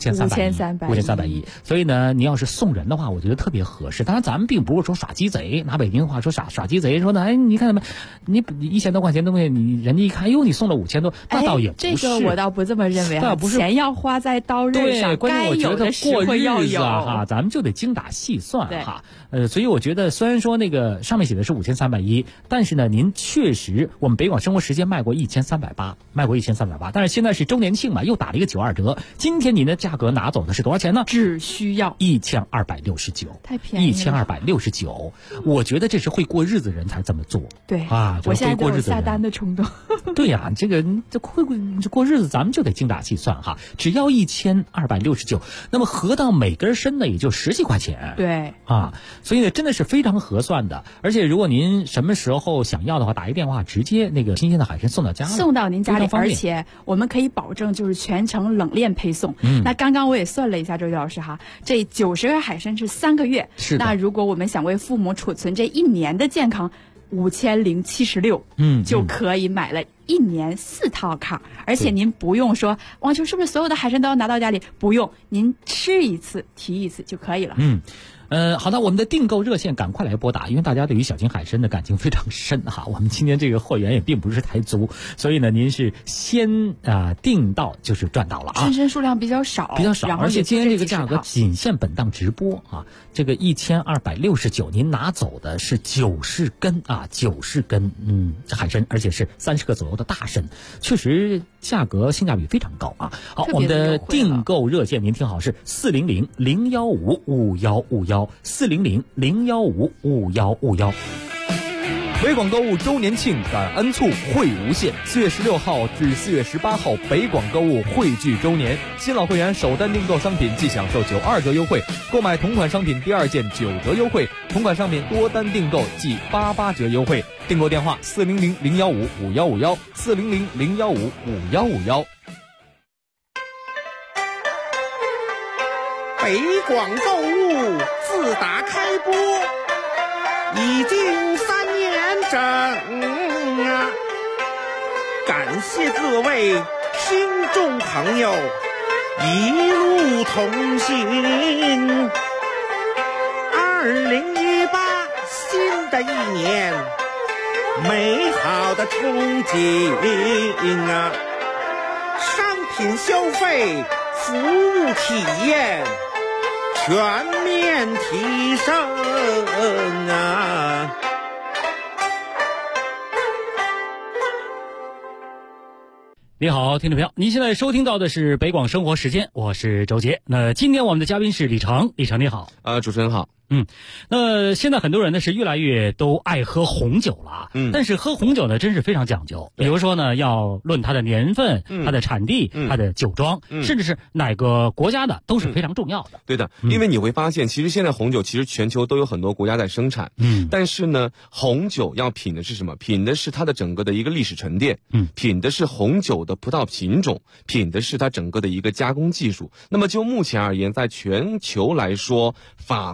5310，所以呢，你要是送人的话，我觉得特别合适。当然，咱们并不是说耍鸡贼，拿北京话说耍鸡贼，说呢，哎，你看你1000多块钱东西，人家一看，哟，你送了5000多，那倒也不是。 这个我倒不这么认为啊，钱要花在刀刃上， 关键我觉得过日子哈， 咱们就得精打细算哈。所以我觉得，虽然说那个上面写的是5310，但是呢，您确实我们北广生活时间卖过1380，但是现在是周年庆嘛，又打了一个92折。今天您的价格拿走的是多少钱呢？ 只需要 1269， 太便宜了 ，1269。我觉得这是会过日子人才这么做。 对啊， 我现在都有下单的冲动。 对呀，这会过日子，咱们就得精打细算哈。只要1269，那么合到每根参呢，也就10几块钱。 对啊。所以呢，真的是非常合算的。而且，如果您什么时候想要的话，打一电话，直接那个新鲜的海参送到家了， 送到您家里，而且我们可以保证就是全程冷链配送。那刚刚我也算了一下，周瑜老师哈，这90根海参是3个月。 是的。 那如果我们想为父母储存这1年的健康，5076，就可以买了1年4套卡，而且您不用说王秋是不是所有的海参都要拿到家里，不用，您吃一次提一次就可以了。 好的，我们的订购热线赶快来拨打，因为大家对于小金海参的感情非常深哈。我们今天这个货源也并不是太足，所以呢，您是先订到就是赚到了啊。 参参数量比较少， 而且今天这个价格仅限本档直播啊。这个1269，您拿走的是90根啊，90根海参，而且是30克左右的大参，确实价格性价比非常高啊。好，我们的订购热线您听好是400-015-5151，400-015-5151。 北广购物周年庆感恩促惠无限，4月16号至4月18号，北广购物汇聚周年，新老会员首单订购商品即享受92折优惠，购买同款商品第2件9折优惠，同款商品多单订购即88折优惠。订购电话400-015-5151，400-015-5151。 北广购物自打开播已经3年整啊，感谢各位听众朋友一路同行。2018新的一年，美好的憧憬啊，商品消费，服务体验全面提升啊！ 你好，听众朋友，您现在收听到的是北广生活时间，我是周杰。那今天我们的嘉宾是李成，李成你好。 主持人好。 那现在很多人呢是越来越都爱喝红酒了，但是喝红酒呢真是非常讲究，比如说呢要论它的年份、它的产地、它的酒庄，甚至是哪个国家的都是非常重要的。 对的，因为你会发现，其实现在红酒其实全球都有很多国家在生产，但是呢，红酒要品的是什么？品的是它的整个的一个历史沉淀，品的是红酒的葡萄品种，品的是它整个的一个加工技术。那么就目前而言，在全球来说，法国可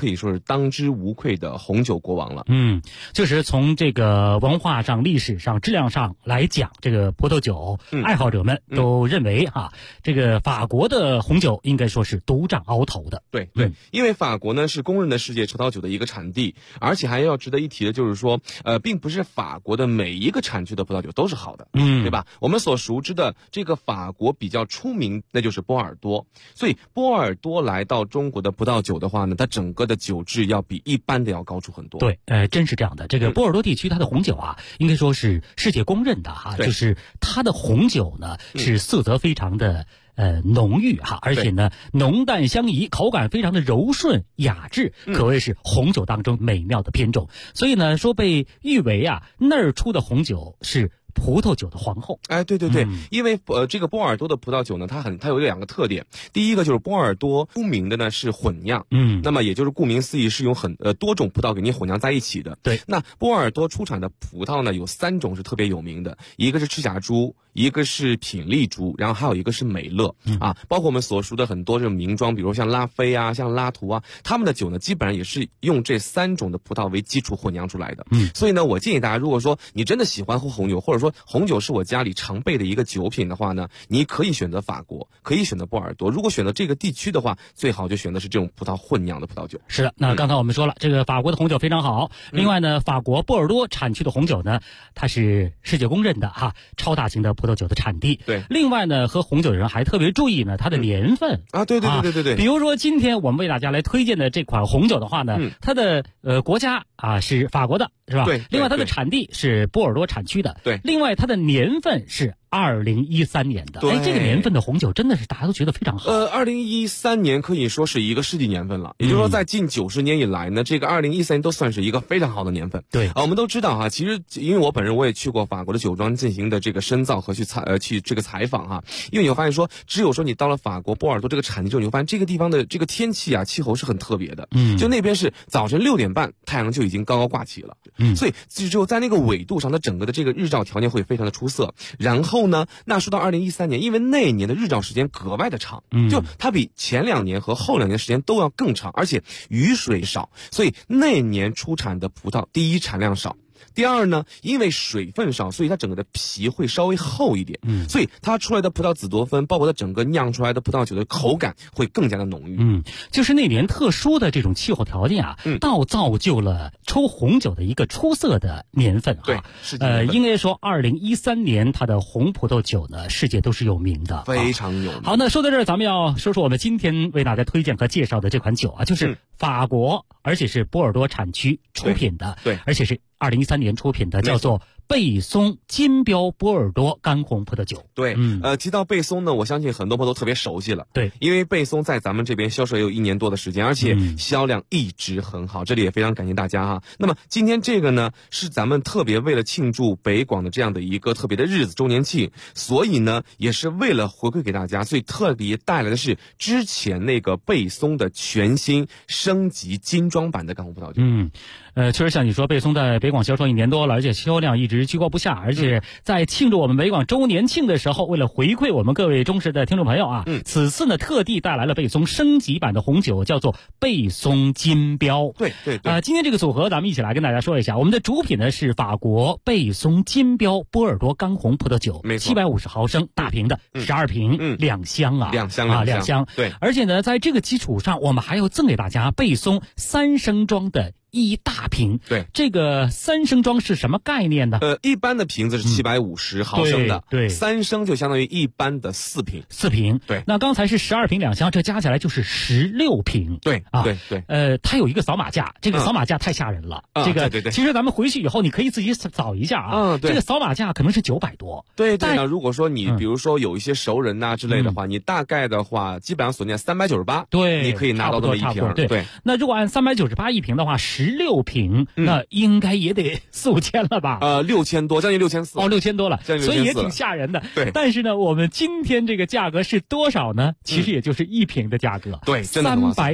可以说是当之无愧的红酒国王了。 确实从这个文化上、历史上、质量上来讲，这个葡萄酒爱好者们都认为这个法国的红酒应该说是独占鳌头的。 对，因为法国呢是公认的世界葡萄酒的一个产地，而且还要值得一提的就是说，并不是法国的每一个产区的葡萄酒都是好的，对吧？我们所熟知的这个法国比较出名，那就是波尔多。所以波尔多来到中国的葡萄酒的话呢，它整个的酒质要比一般的要高出很多。 对，真是这样的。这个波尔多地区它的红酒应该说是世界公认的就是它的红酒呢是色泽非常的浓郁而且呢浓淡相宜，口感非常的柔顺雅致，可谓是红酒当中美妙的品种。所以呢说被誉为那儿出的红酒是葡萄酒的皇后。 对，因为这个波尔多的葡萄酒呢，它有两个特点。第一个就是波尔多出名的呢是混酿，那么也就是顾名思义是用多种葡萄给你混酿在一起的。 对， 那波尔多出产的葡萄呢有3种是特别有名的，一个是赤霞珠，一个是品丽珠，然后还有一个是美乐包括我们所熟的很多这种名庄，比如像拉菲像拉图他们的酒呢基本上也是用这3种的葡萄为基础混酿出来的。所以呢我建议大家，如果说你真的喜欢喝红酒，或者说红酒是我家里常备的一个酒品的话呢，你可以选择法国，可以选择波尔多。如果选择这个地区的话，最好就选的是这种葡萄混酿的葡萄酒。 是的，那刚才我们说了，这个法国的红酒非常好。另外呢，法国波尔多产区的红酒呢，它是世界公认的超大型的葡萄酒的产地。 对。 另外呢，喝红酒的人还特别注意呢它的年份对。 比如说今天我们为大家来推荐的这款红酒的话呢，它的国家是法国的，是吧？ 对。 另外它的产地是波尔多产区的。 对。 另外它的年份是2013年的。这个年份的红酒真的是大家都觉得非常好。 2013年可以说是一个世纪年份了，也就是说在近90年以来呢，这个2013年都算是一个非常好的年份。 对， 我们都知道其实因为我本人我也去过法国的酒庄进行的这个深造和去这个采访因为你会发现说，只有说你到了法国波尔多这个产地之后，你会发现这个地方的这个天气气候是很特别的。就那边是早晨6点半太阳就已经高高挂起了。所以只有在那个纬度上，它整个的这个日照条件会非常的出色。然后呢，那说到2013年，因为那一年的日照时间格外的长，就它比前2年和后2年时间都要更长，而且雨水少，所以那年出产的葡萄，第一产量少。第二呢，因为水分少，所以它整个的皮会稍微厚一点，所以它出来的葡萄紫多酚，包括它整个酿出来的葡萄酒的口感会更加的浓郁。 就是那年特殊的这种气候条件造就了抽红酒的一个出色的年份。 对， 应该说2013年它的红葡萄酒呢，世界都是有名的， 非常有名。 好，那说到这儿，咱们要说说我们今天为大家推荐和介绍的这款酒就是法国，而且是波尔多产区出品的， 对， 而且是2013年出品的，叫做贝松金标波尔多干红葡萄酒。 对，提到贝松呢，我相信很多朋友都特别熟悉了。 对， 因为贝松在咱们这边销售也有1年多的时间，而且销量一直很好，这里也非常感谢大家那么今天这个呢，是咱们特别为了庆祝北广的这样的一个特别的日子周年庆，所以呢，也是为了回馈给大家，所以特别带来的是之前那个贝松的全新升级精装版的干红葡萄酒。 确实像你说，贝松在北广销售1年多了，而且销量一直居高不下，而且在庆祝我们北广周年庆的时候，为了回馈我们各位忠实的听众朋友此次呢特地带来了贝松升级版的红酒，叫做贝松金标。 对， 今天这个组合咱们一起来跟大家说一下，我们的主品呢是法国贝松金标波尔多干红葡萄酒，750毫升大瓶的，12瓶，2箱 2箱。对， 而且呢，在这个基础上，我们还要赠给大家贝松3升装的1大瓶。 对， 这个3升装是什么概念呢？ 一般的瓶子是750毫升的， 对 ，3升就相当于一般的4瓶。 4瓶， 对。 那刚才是12瓶2箱，这加起来就是16瓶。 对， 对。它有一个扫码架，这个扫码架太吓人了。这个， 对。 其实咱们回去以后，你可以自己扫一下对。 这个扫码架可能是900多。 对。那如果说你比如说有一些熟人之类的话，你大概的话，基本上锁定398， 对， 你可以拿到这么1瓶。 对。那如果按398一瓶的话，16瓶。那应该也得4-5千了吧 ？6000多，将近6400。 6000多了，所以也挺吓人的。 对， 但是呢，我们今天这个价格是多少呢？其实也就是1瓶的价格。 对，真的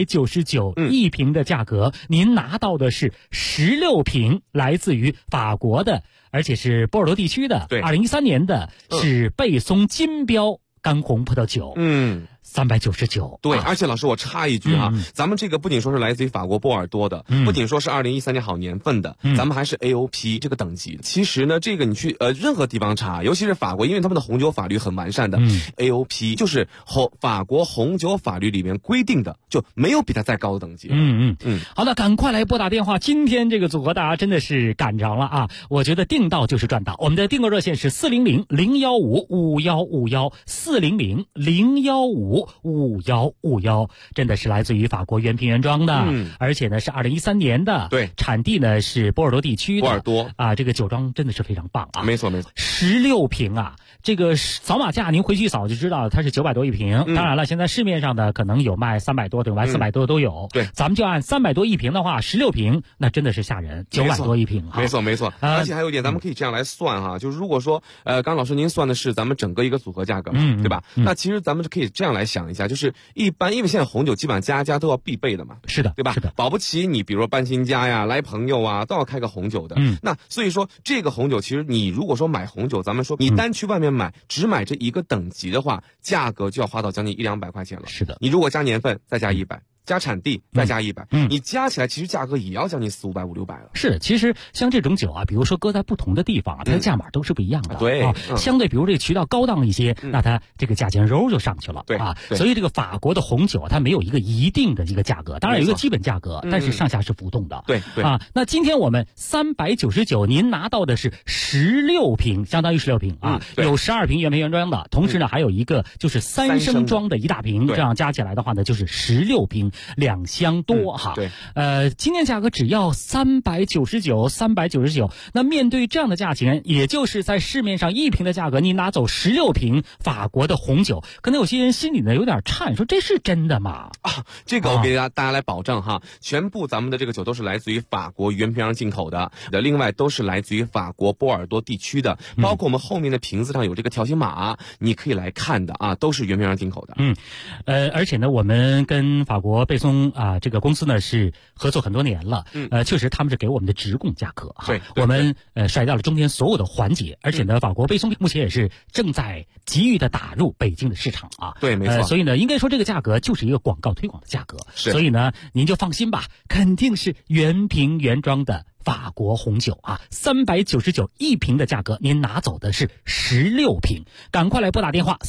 399一瓶的价格，您拿到的是16瓶，来自于法国的，而且是波尔多地区的， 对， 2013年的，是贝松金标干红葡萄酒。 399。 对，而且老师我插一句哈，咱们这个不仅说是来自于法国波尔多的，不仅说是2013年好年份的，咱们还是 AOP 这个等级。其实呢，这个你去任何地方查，尤其是法国，因为他们的红酒法律很完善的，AOP 就是法国红酒法律里面规定的，就没有比它再高的等级。 好的，赶快来拨打电话，今天这个组合大家真的是赶上了啊！我觉得订到就是赚到。我们的订购热线是400-015-5151，400-015-5151，真的是来自于法国原瓶原装的，而且呢是2013年的， 对， 产地呢是波尔多地区的， 波尔多啊，这个酒庄真的是非常棒啊， 没错没错 ，16瓶啊，这个扫码价您回去一扫就知道，它是900多一瓶。当然了，现在市面上的可能有卖300多的，卖400多都有。 对， 咱们就按300多一瓶的话，16瓶那真的是吓人，900多一瓶。 没错没错，而且还有一点，咱们可以这样来算哈，就是如果说刚老师您算的是咱们整个一个组合价格嘛，对吧？那其实咱们可以这样来想一下，就是一般因为现在红酒基本上家家都要必备的嘛， 是的， 对吧？ 是的， 保不齐你比如说搬新家呀，来朋友啊，都要开个红酒的。那所以说这个红酒，其实你如果说买红酒，咱们说你单去外面买，只买这一个等级的话，价格就要花到将近100-200块钱了。 是的， 你如果加年份再加100。加产地再加100，你加起来其实价格也要将近400-500-600了。 是，其实像这种酒啊，比如说搁在不同的地方啊，它的价码都是不一样的。 对啊，相对比如这个渠道高档一些，那它这个价钱就上去了。 对啊，所以这个法国的红酒它没有一个一定的一个价格，当然有一个基本价格，但是上下是浮动的。 对对啊，那今天我们399，您拿到的是16瓶，相当于16瓶啊，有12瓶原瓶原装的，同时呢还有一个就是3升装的一大瓶，这样加起来的话呢就是16瓶2箱。多哈， 对， 今天价格只要399，那面对这样的价钱，也就是在市面上1瓶的价格，你拿走16瓶法国的红酒，可能有些人心里呢有点颤，说这是真的吗？ 啊，这个我给大家来保证哈，全部咱们的这个酒都是来自于法国原瓶进口的，另外都是来自于法国波尔多地区的，包括我们后面的瓶子上有这个条形码，你可以来看的啊，都是原瓶进口的。 而且呢，我们跟法国贝松啊。这个公司呢是合作很多年了，确实他们是给我们的直供价格哈， 对， 我们甩掉了中间所有的环节，而且呢，法国贝松目前也是正在急于的打入北京的市场啊， 对，没错， 所以呢，应该说这个价格就是一个广告推广的价格， 是， 所以呢，您就放心吧，肯定是原瓶原装的法国红酒啊，399一瓶的价格，您拿走的是16瓶，赶快来拨打电话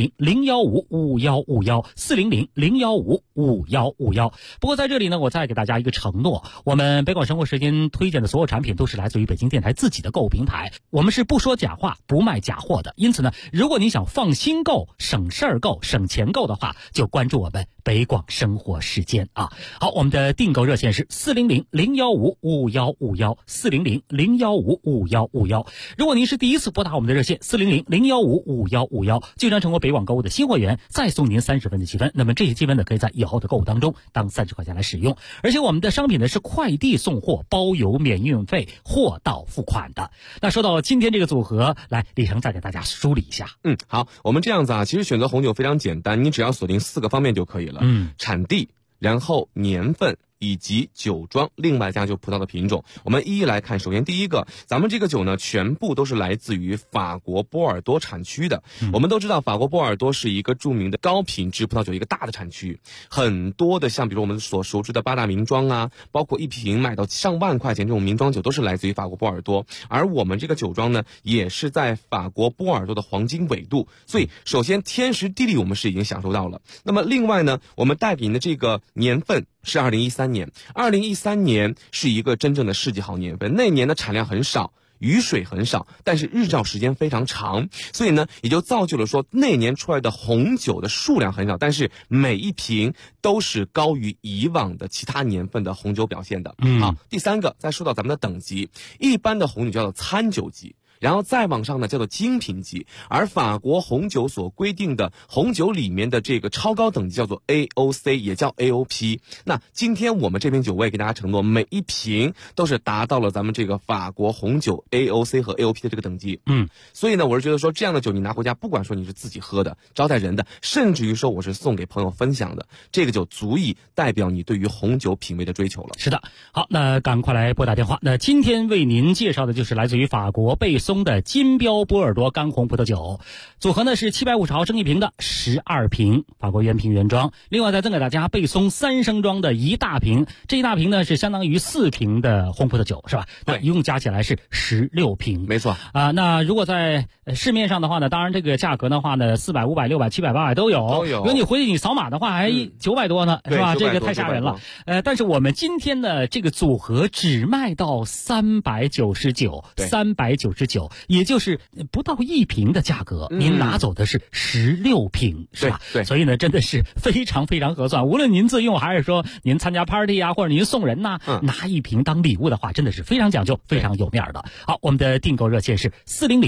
400-015-5151，400-015-5151。不过在这里呢，我再给大家一个承诺，我们北广生活时间推荐的所有产品都是来自于北京电台自己的购物平台，我们是不说假话、不卖假货的。因此呢，如果你想放心购、省事儿购、省钱购的话，就关注我们北广生活时间啊。好，我们的订购热线是400-015-5151，400-015-5151。如果您是第一次拨打我们的热线400-015-5151，就将成为北广购物的新会员，再送您30分的积分。那么这些积分呢，可以在以后的购物当中当30块钱来使用。而且我们的商品呢是快递送货，包邮免运费，货到付款的。那说到今天这个组合，来李成再给大家梳理一下。 好，我们这样子啊，其实选择红酒非常简单，你只要锁定4个方面就可以了。产地，然后年份。以及酒庄，另外加就葡萄的品种，我们一一来看。首先第一个，咱们这个酒呢，全部都是来自于法国波尔多产区的。我们都知道，法国波尔多是一个著名的高品质葡萄酒一个大的产区，很多的像比如我们所熟知的8大名庄啊，包括一瓶卖到上万块钱这种名庄酒，都是来自于法国波尔多。而我们这个酒庄呢，也是在法国波尔多的黄金纬度，所以首先天时地利我们是已经享受到了。那么另外呢，我们带给您的这个年份是2013年，2013年是一个真正的世纪好年份。那年的产量很少，雨水很少，但是日照时间非常长，所以呢，也就造就了说那年出来的红酒的数量很少，但是每一瓶都是高于以往的其他年份的红酒表现的。好，第三个，再说到咱们的等级，一般的红酒叫做餐酒级。然后再往上呢叫做精品级，而法国红酒所规定的红酒里面的这个超高等级叫做 AOC， 也叫 AOP。那今天我们这瓶酒我也给大家承诺，每一瓶都是达到了咱们这个法国红酒 AOC 和 AOP 的这个等级。所以呢，我是觉得说这样的酒你拿回家，不管说你是自己喝的、招待人的，甚至于说我是送给朋友分享的，这个酒足以代表你对于红酒品味的追求了。 是的，好，那赶快来拨打电话。那今天为您介绍的就是来自于法国贝松松的金标波尔多干红葡萄酒，组合呢是750毫升一瓶的12瓶法国原瓶原装，另外再赠给大家贝松3升装的一大瓶，这一大瓶呢是相当于4瓶的红葡萄酒，是吧？那一共加起来是16瓶， 没错啊。那如果在市面上的话呢，当然这个价格的话呢，400、500、600、700、800都有。如果你回去你扫码的话，还900多呢，是吧？这个太吓人了。但是我们今天的这个组合只卖到399，也就是不到1瓶的价格，您拿走的是16瓶，是吧？ 对， 所以呢，真的是非常非常合算。无论您自用还是说您参加 party 啊，或者您送人呐，拿1瓶当礼物的话，真的是非常讲究，非常有面的。好，我们的订购热线是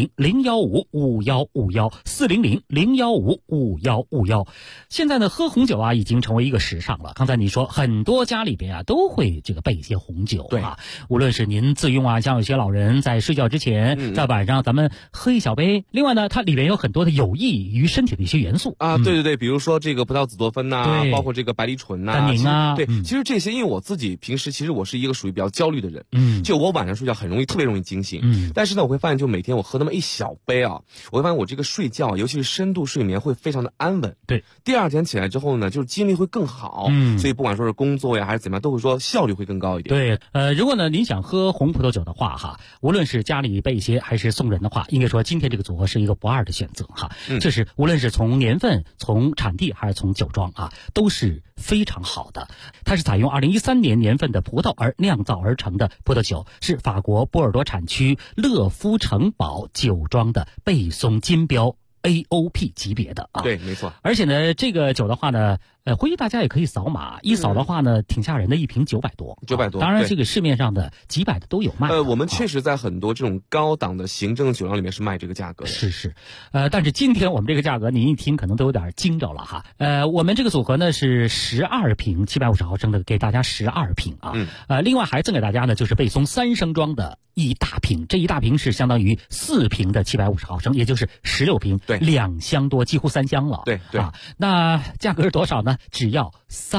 400-015-5151，400-015-5151。现在呢，喝红酒啊，已经成为一个时尚了。刚才你说很多家里边啊都会这个备一些红酒啊，无论是您自用啊，像有些老人在睡觉之前，在晚上咱们喝一小杯。另外呢，它里边有很多的有益于身体的一些元素啊，对，比如说这个葡萄紫多酚呐，包括这个白藜醇呐、 单宁啊， 对，其实这些，因为我自己平时其实我是一个属于比较焦虑的人，就我晚上睡觉特别容易惊醒，但是呢，我会发现就每天我喝那么一小杯啊，我会发现我这个睡觉，尤其是深度睡眠会非常的安稳， 对， 第二天起来之后呢，就是精力会更好，所以不管说是工作呀还是怎么样，都会说效率会更高一点。 对，如果呢您想喝红葡萄酒的话哈，无论是家里备一些还是送人的话，应该说今天这个组合是一个不二的选择哈。这是无论是从年份、从产地还是从酒庄啊，都是非常好的。它是采用2013年年份的葡萄而酿造而成的葡萄酒，是法国波尔多产区乐夫城堡酒庄的贝松金标 AOP 级别的啊。 对，没错。 而且呢，这个酒的话呢，回去大家也可以扫码，一扫的话呢，挺吓人的，一瓶900多。 900多。 当然，这个市面上的几百的都有卖。 我们确实在很多这种高档的行政酒庄里面是卖这个价格的。 是。但是今天我们这个价格，您一听可能都有点惊着了哈。我们这个组合呢是12瓶750毫升的，给大家12瓶啊。另外还赠给大家呢就是贝松3升装的一大瓶，这一大瓶是相当于4瓶的750毫升，也就是16瓶，对，2箱多，几乎3箱了。 对啊，那价格是多少呢？只要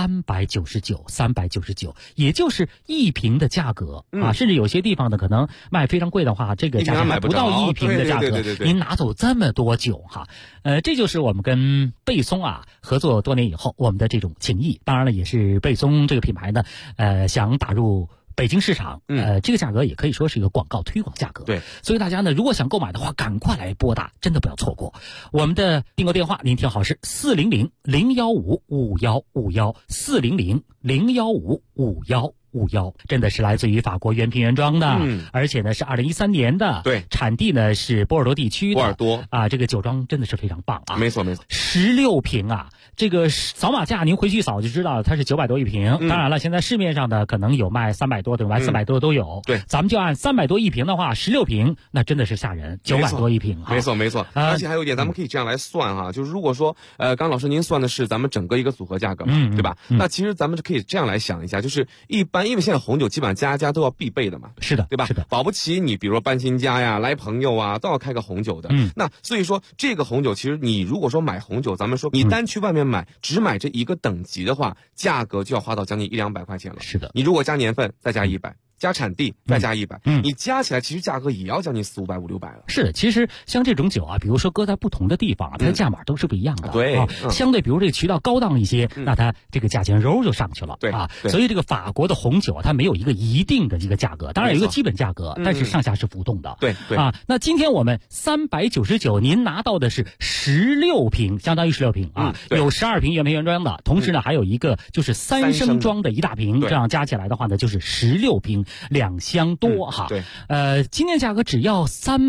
399，也就是1瓶的价格啊。甚至有些地方呢，可能卖非常贵的话，这个价钱还不到1瓶的价格。 对， 您拿走这么多酒哈，这就是我们跟贝松啊合作多年以后我们的这种情谊。当然了，也是贝松这个品牌呢，想打入北京市场，这个价格也可以说是一个广告推广价格。 对， 所以大家呢，如果想购买的话，赶快来拨打，真的不要错过。我们的订购电话您听好是400-015-5151，400-015-5151，真的是来自于法国原瓶原装的，而且呢是2013年的， 对， 产地呢是波尔多地区的， 波尔多啊，这个酒庄真的是非常棒啊， 没错 ，16瓶啊，这个扫码价您回去扫就知道了，它是900多一瓶。当然了，现在市面上的可能有卖300多的，有卖400多的都有。 对， 咱们就按300多一瓶的话，16瓶那真的是吓人，900多一瓶。 没错，而且还有一点，咱们可以这样来算哈，就是如果说刚老师您算的是咱们整个一个组合价格嘛，对吧？那其实咱们就可以这样来想一下，就是一般因为现在红酒基本上家家都要必备的嘛， 是的， 对吧？ 是的， 保不齐你比如说搬新家呀、来朋友啊，都要开个红酒的。那所以说这个红酒，其实你如果说买红酒，咱们说你单去外面买，只买这一个等级的话，价格就要花到将近100-200块钱了。 是的， 你如果加年份再加100。加产地再加100，你加起来其实价格也要将近400-500、600了。 是的，其实像这种酒啊，比如说搁在不同的地方啊，它的价码都是不一样的。 对， 相对比如这个渠道高档一些，那它这个价钱揉就上去了。 对啊，所以这个法国的红酒啊，它没有一个一定的一个价格，当然有一个基本价格，但是上下是浮动的。 对啊，那今天我们399，您拿到的是16瓶，相当于16瓶啊，有12瓶原瓶原装的，同时呢还有一个就是3升装的一大瓶，这样加起来的话呢就是16瓶，2箱多哈。 对， 今天价格只要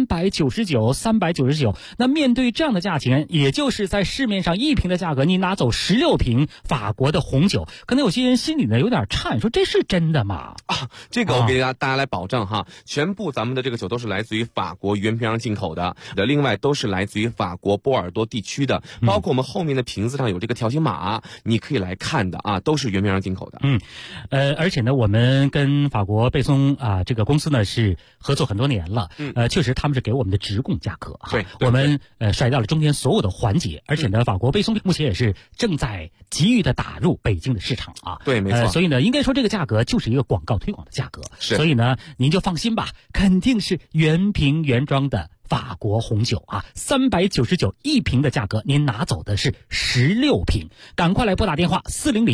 399。那面对这样的价钱，也就是在市面上1瓶的价格，你拿走16瓶法国的红酒，可能有些人心里呢有点颤，说这是真的吗？ 这个我给大家来保证哈，全部咱们的这个酒都是来自于法国原瓶上进口的，另外都是来自于法国波尔多地区的，包括我们后面的瓶子上有这个条形码，你可以来看的啊，都是原瓶上进口的。 而且呢，我们跟法国国贝松这个公司呢是合作很多年了，确实他们是给我们的直供价格对， 我们甩掉了中间所有的环节，而且呢，法国贝松目前也是正在急于的打入北京的市场啊。 对，没错。 所以呢，应该说这个价格就是一个广告推广的价格，所以呢，您就放心吧，肯定是原瓶原装的法国红酒啊，399一瓶的价格，您拿走的是16瓶，赶快来拨打电话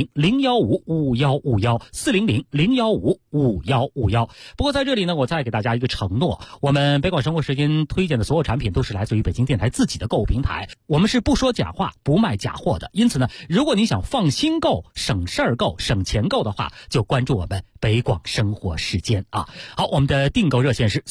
400-015-5151，400-015-5151。不过在这里呢，我再给大家一个承诺，我们北广生活时间推荐的所有产品都是来自于北京电台自己的购物平台，我们是不说假话、不卖假货的。因此呢，如果您想放心购、省事儿购、省钱购的话，就关注我们北广生活时间啊。好，我们的订购热线是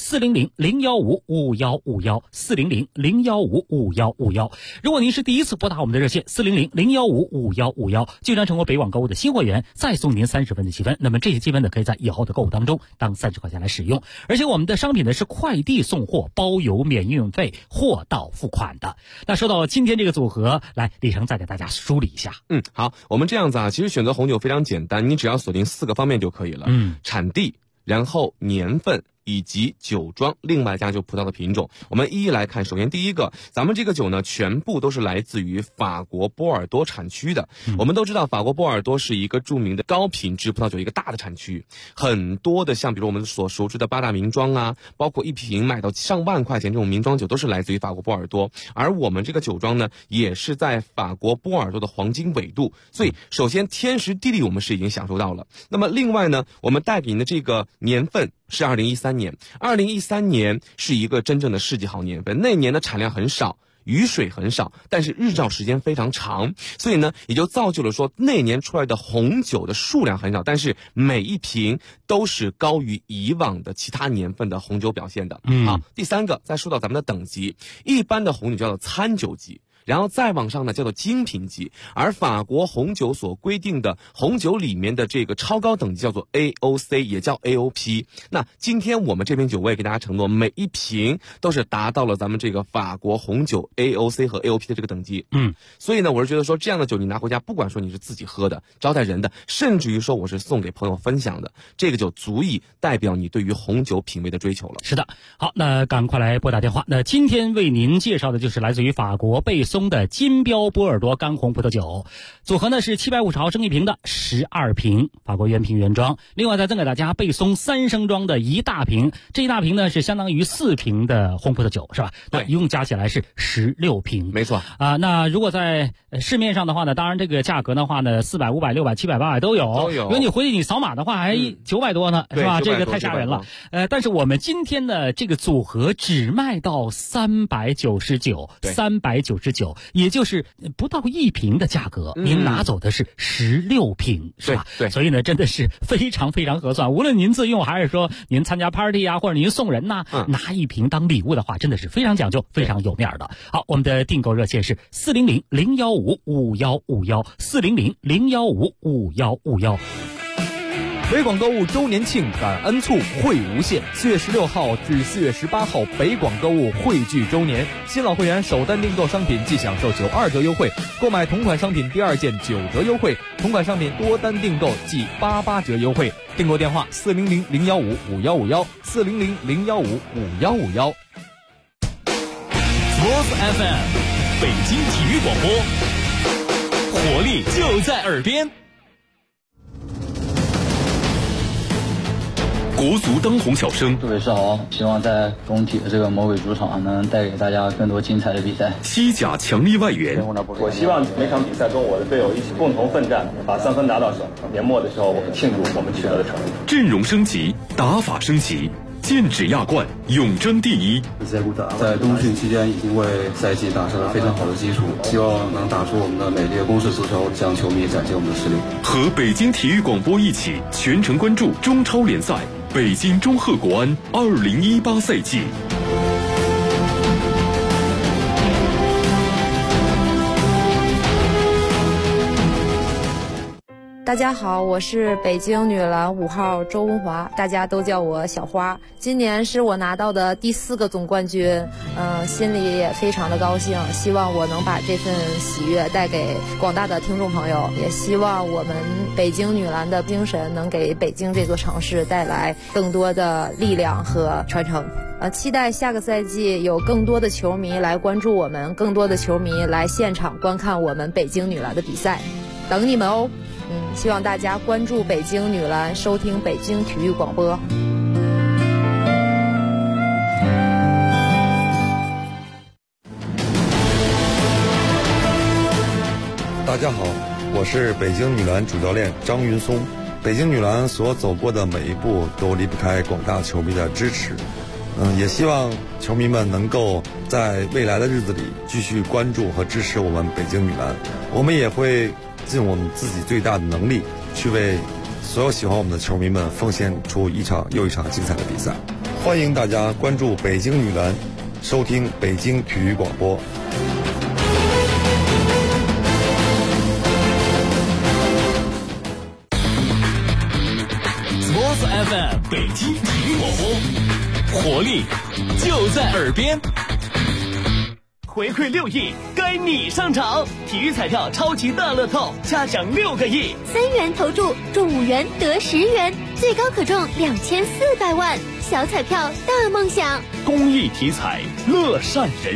400-015-5151，400-015-5151。如果您是第一次拨打我们的热线400-015-5151，就将成为北广购物的新会员，再送您30分的积分。那么这些积分呢，可以在以后的购物当中当30块钱来使用。而且我们的商品呢是快递送货，包邮免运费，货到付款的。那说到今天这个组合，来李成再给大家梳理一下。 好，我们这样子啊，其实选择红酒非常简单，你只要锁定4个方面就可以了。产地，然后年份，以及酒庄，另外加就葡萄的品种，我们一一来看。首先第一个，咱们这个酒呢，全部都是来自于法国波尔多产区的。我们都知道，法国波尔多是一个著名的高品质葡萄酒一个大的产区，很多的像比如我们所熟知的8大名庄啊，包括一瓶卖到上万块钱这种名庄酒，都是来自于法国波尔多。而我们这个酒庄呢，也是在法国波尔多的黄金纬度，所以首先天时地利我们是已经享受到了。那么另外呢，我们带给您的这个年份是2013年，2013年是一个真正的世纪好年份。那年的产量很少，雨水很少，但是日照时间非常长，所以呢，也就造就了说那年出来的红酒的数量很少，但是每一瓶都是高于以往的其他年份的红酒表现的。好，第三个，再说到咱们的等级，一般的红酒叫做餐酒级，然后再往上呢叫做精品级，而法国红酒所规定的红酒里面的这个超高等级叫做 AOC， 也叫 AOP。那今天我们这瓶酒我也给大家承诺，每一瓶都是达到了咱们这个法国红酒 AOC 和 AOP 的这个等级。所以呢，我是觉得说这样的酒你拿回家，不管说你是自己喝的、招待人的，甚至于说我是送给朋友分享的，这个酒足以代表你对于红酒品味的追求了。 是的，好，那赶快来拨打电话。那今天为您介绍的就是来自于法国贝松的金标波尔多干红葡萄酒，组合呢是750毫升一瓶的12瓶，法国原瓶原装。另外再赠给大家贝松3升装的一大瓶，这一大瓶呢是相当于4瓶的红葡萄酒，是吧？那一共加起来是16瓶。 没错啊。那如果在市面上的话呢，当然这个价格的话呢，400、500、600、700、800都有。如果你回去你扫码的话，还900多呢，是吧？这个太吓人了。但是我们今天的这个组合只卖到399，399。也就是不到1瓶的价格，您拿走的是16瓶，是吧？ 对， 所以呢，真的是非常非常合算。无论您自用还是说您参加 party 啊，或者您送人呐，拿1瓶当礼物的话，真的是非常讲究、非常有面的。好，我们的订购热线是400-015-5151，400-015-5151。 北广购物周年庆感恩促惠无限，4月16号至4月18号，北广购物汇聚周年，新老会员首单订购商品即享受92折优惠，购买同款商品第2件9折优惠，同款商品多单订购即88折优惠。订购电话400-015-5151，400-015-5151。 Sports FM， 北京体育广播，活力就在耳边。国足当红小生， 杜伟是好，希望在工体的这个魔鬼主场能带给大家更多精彩的比赛。 西甲强力外援， 我希望每场比赛中我的队友一起共同奋战，把3分拿到手。年末的时候，我们庆祝我们取得的成绩。 阵容升级，打法升级，剑指亚冠，永争第一。 在冬训期间已经为赛季打下了非常好的基础，希望能打出我们的美丽的攻势足球，向球迷展现我们的实力。 和北京体育广播一起全程关注中超联赛。北京中赫国安2018赛季。 大家好，我是北京女篮5号周文华，大家都叫我小花。今年是我拿到的第4个总冠军，心里也非常的高兴，希望我能把这份喜悦带给广大的听众朋友，也希望我们北京女篮的精神能给北京这座城市带来更多的力量和传承。期待下个赛季有更多的球迷来关注我们，更多的球迷来现场观看我们北京女篮的比赛，等你们哦。希望大家关注北京女篮，收听北京体育广播。 大家好，我是北京女篮主教练张云松。北京女篮所走过的每一步都离不开广大球迷的支持。也希望球迷们能够在未来的日子里继续关注和支持我们北京女篮。我们也会尽我们自己最大的能力，去为所有喜欢我们的球迷们奉献出一场又一场精彩的比赛。欢迎大家关注北京女篮，收听北京体育广播。 Sports FM 北京体育广播，活力就在耳边。回馈6亿，该你上场！体育彩票超级大乐透，加奖6个亿 ，3元投注中5元得10元，最高可中2400万，小彩票大梦想。 公益体彩，乐善人。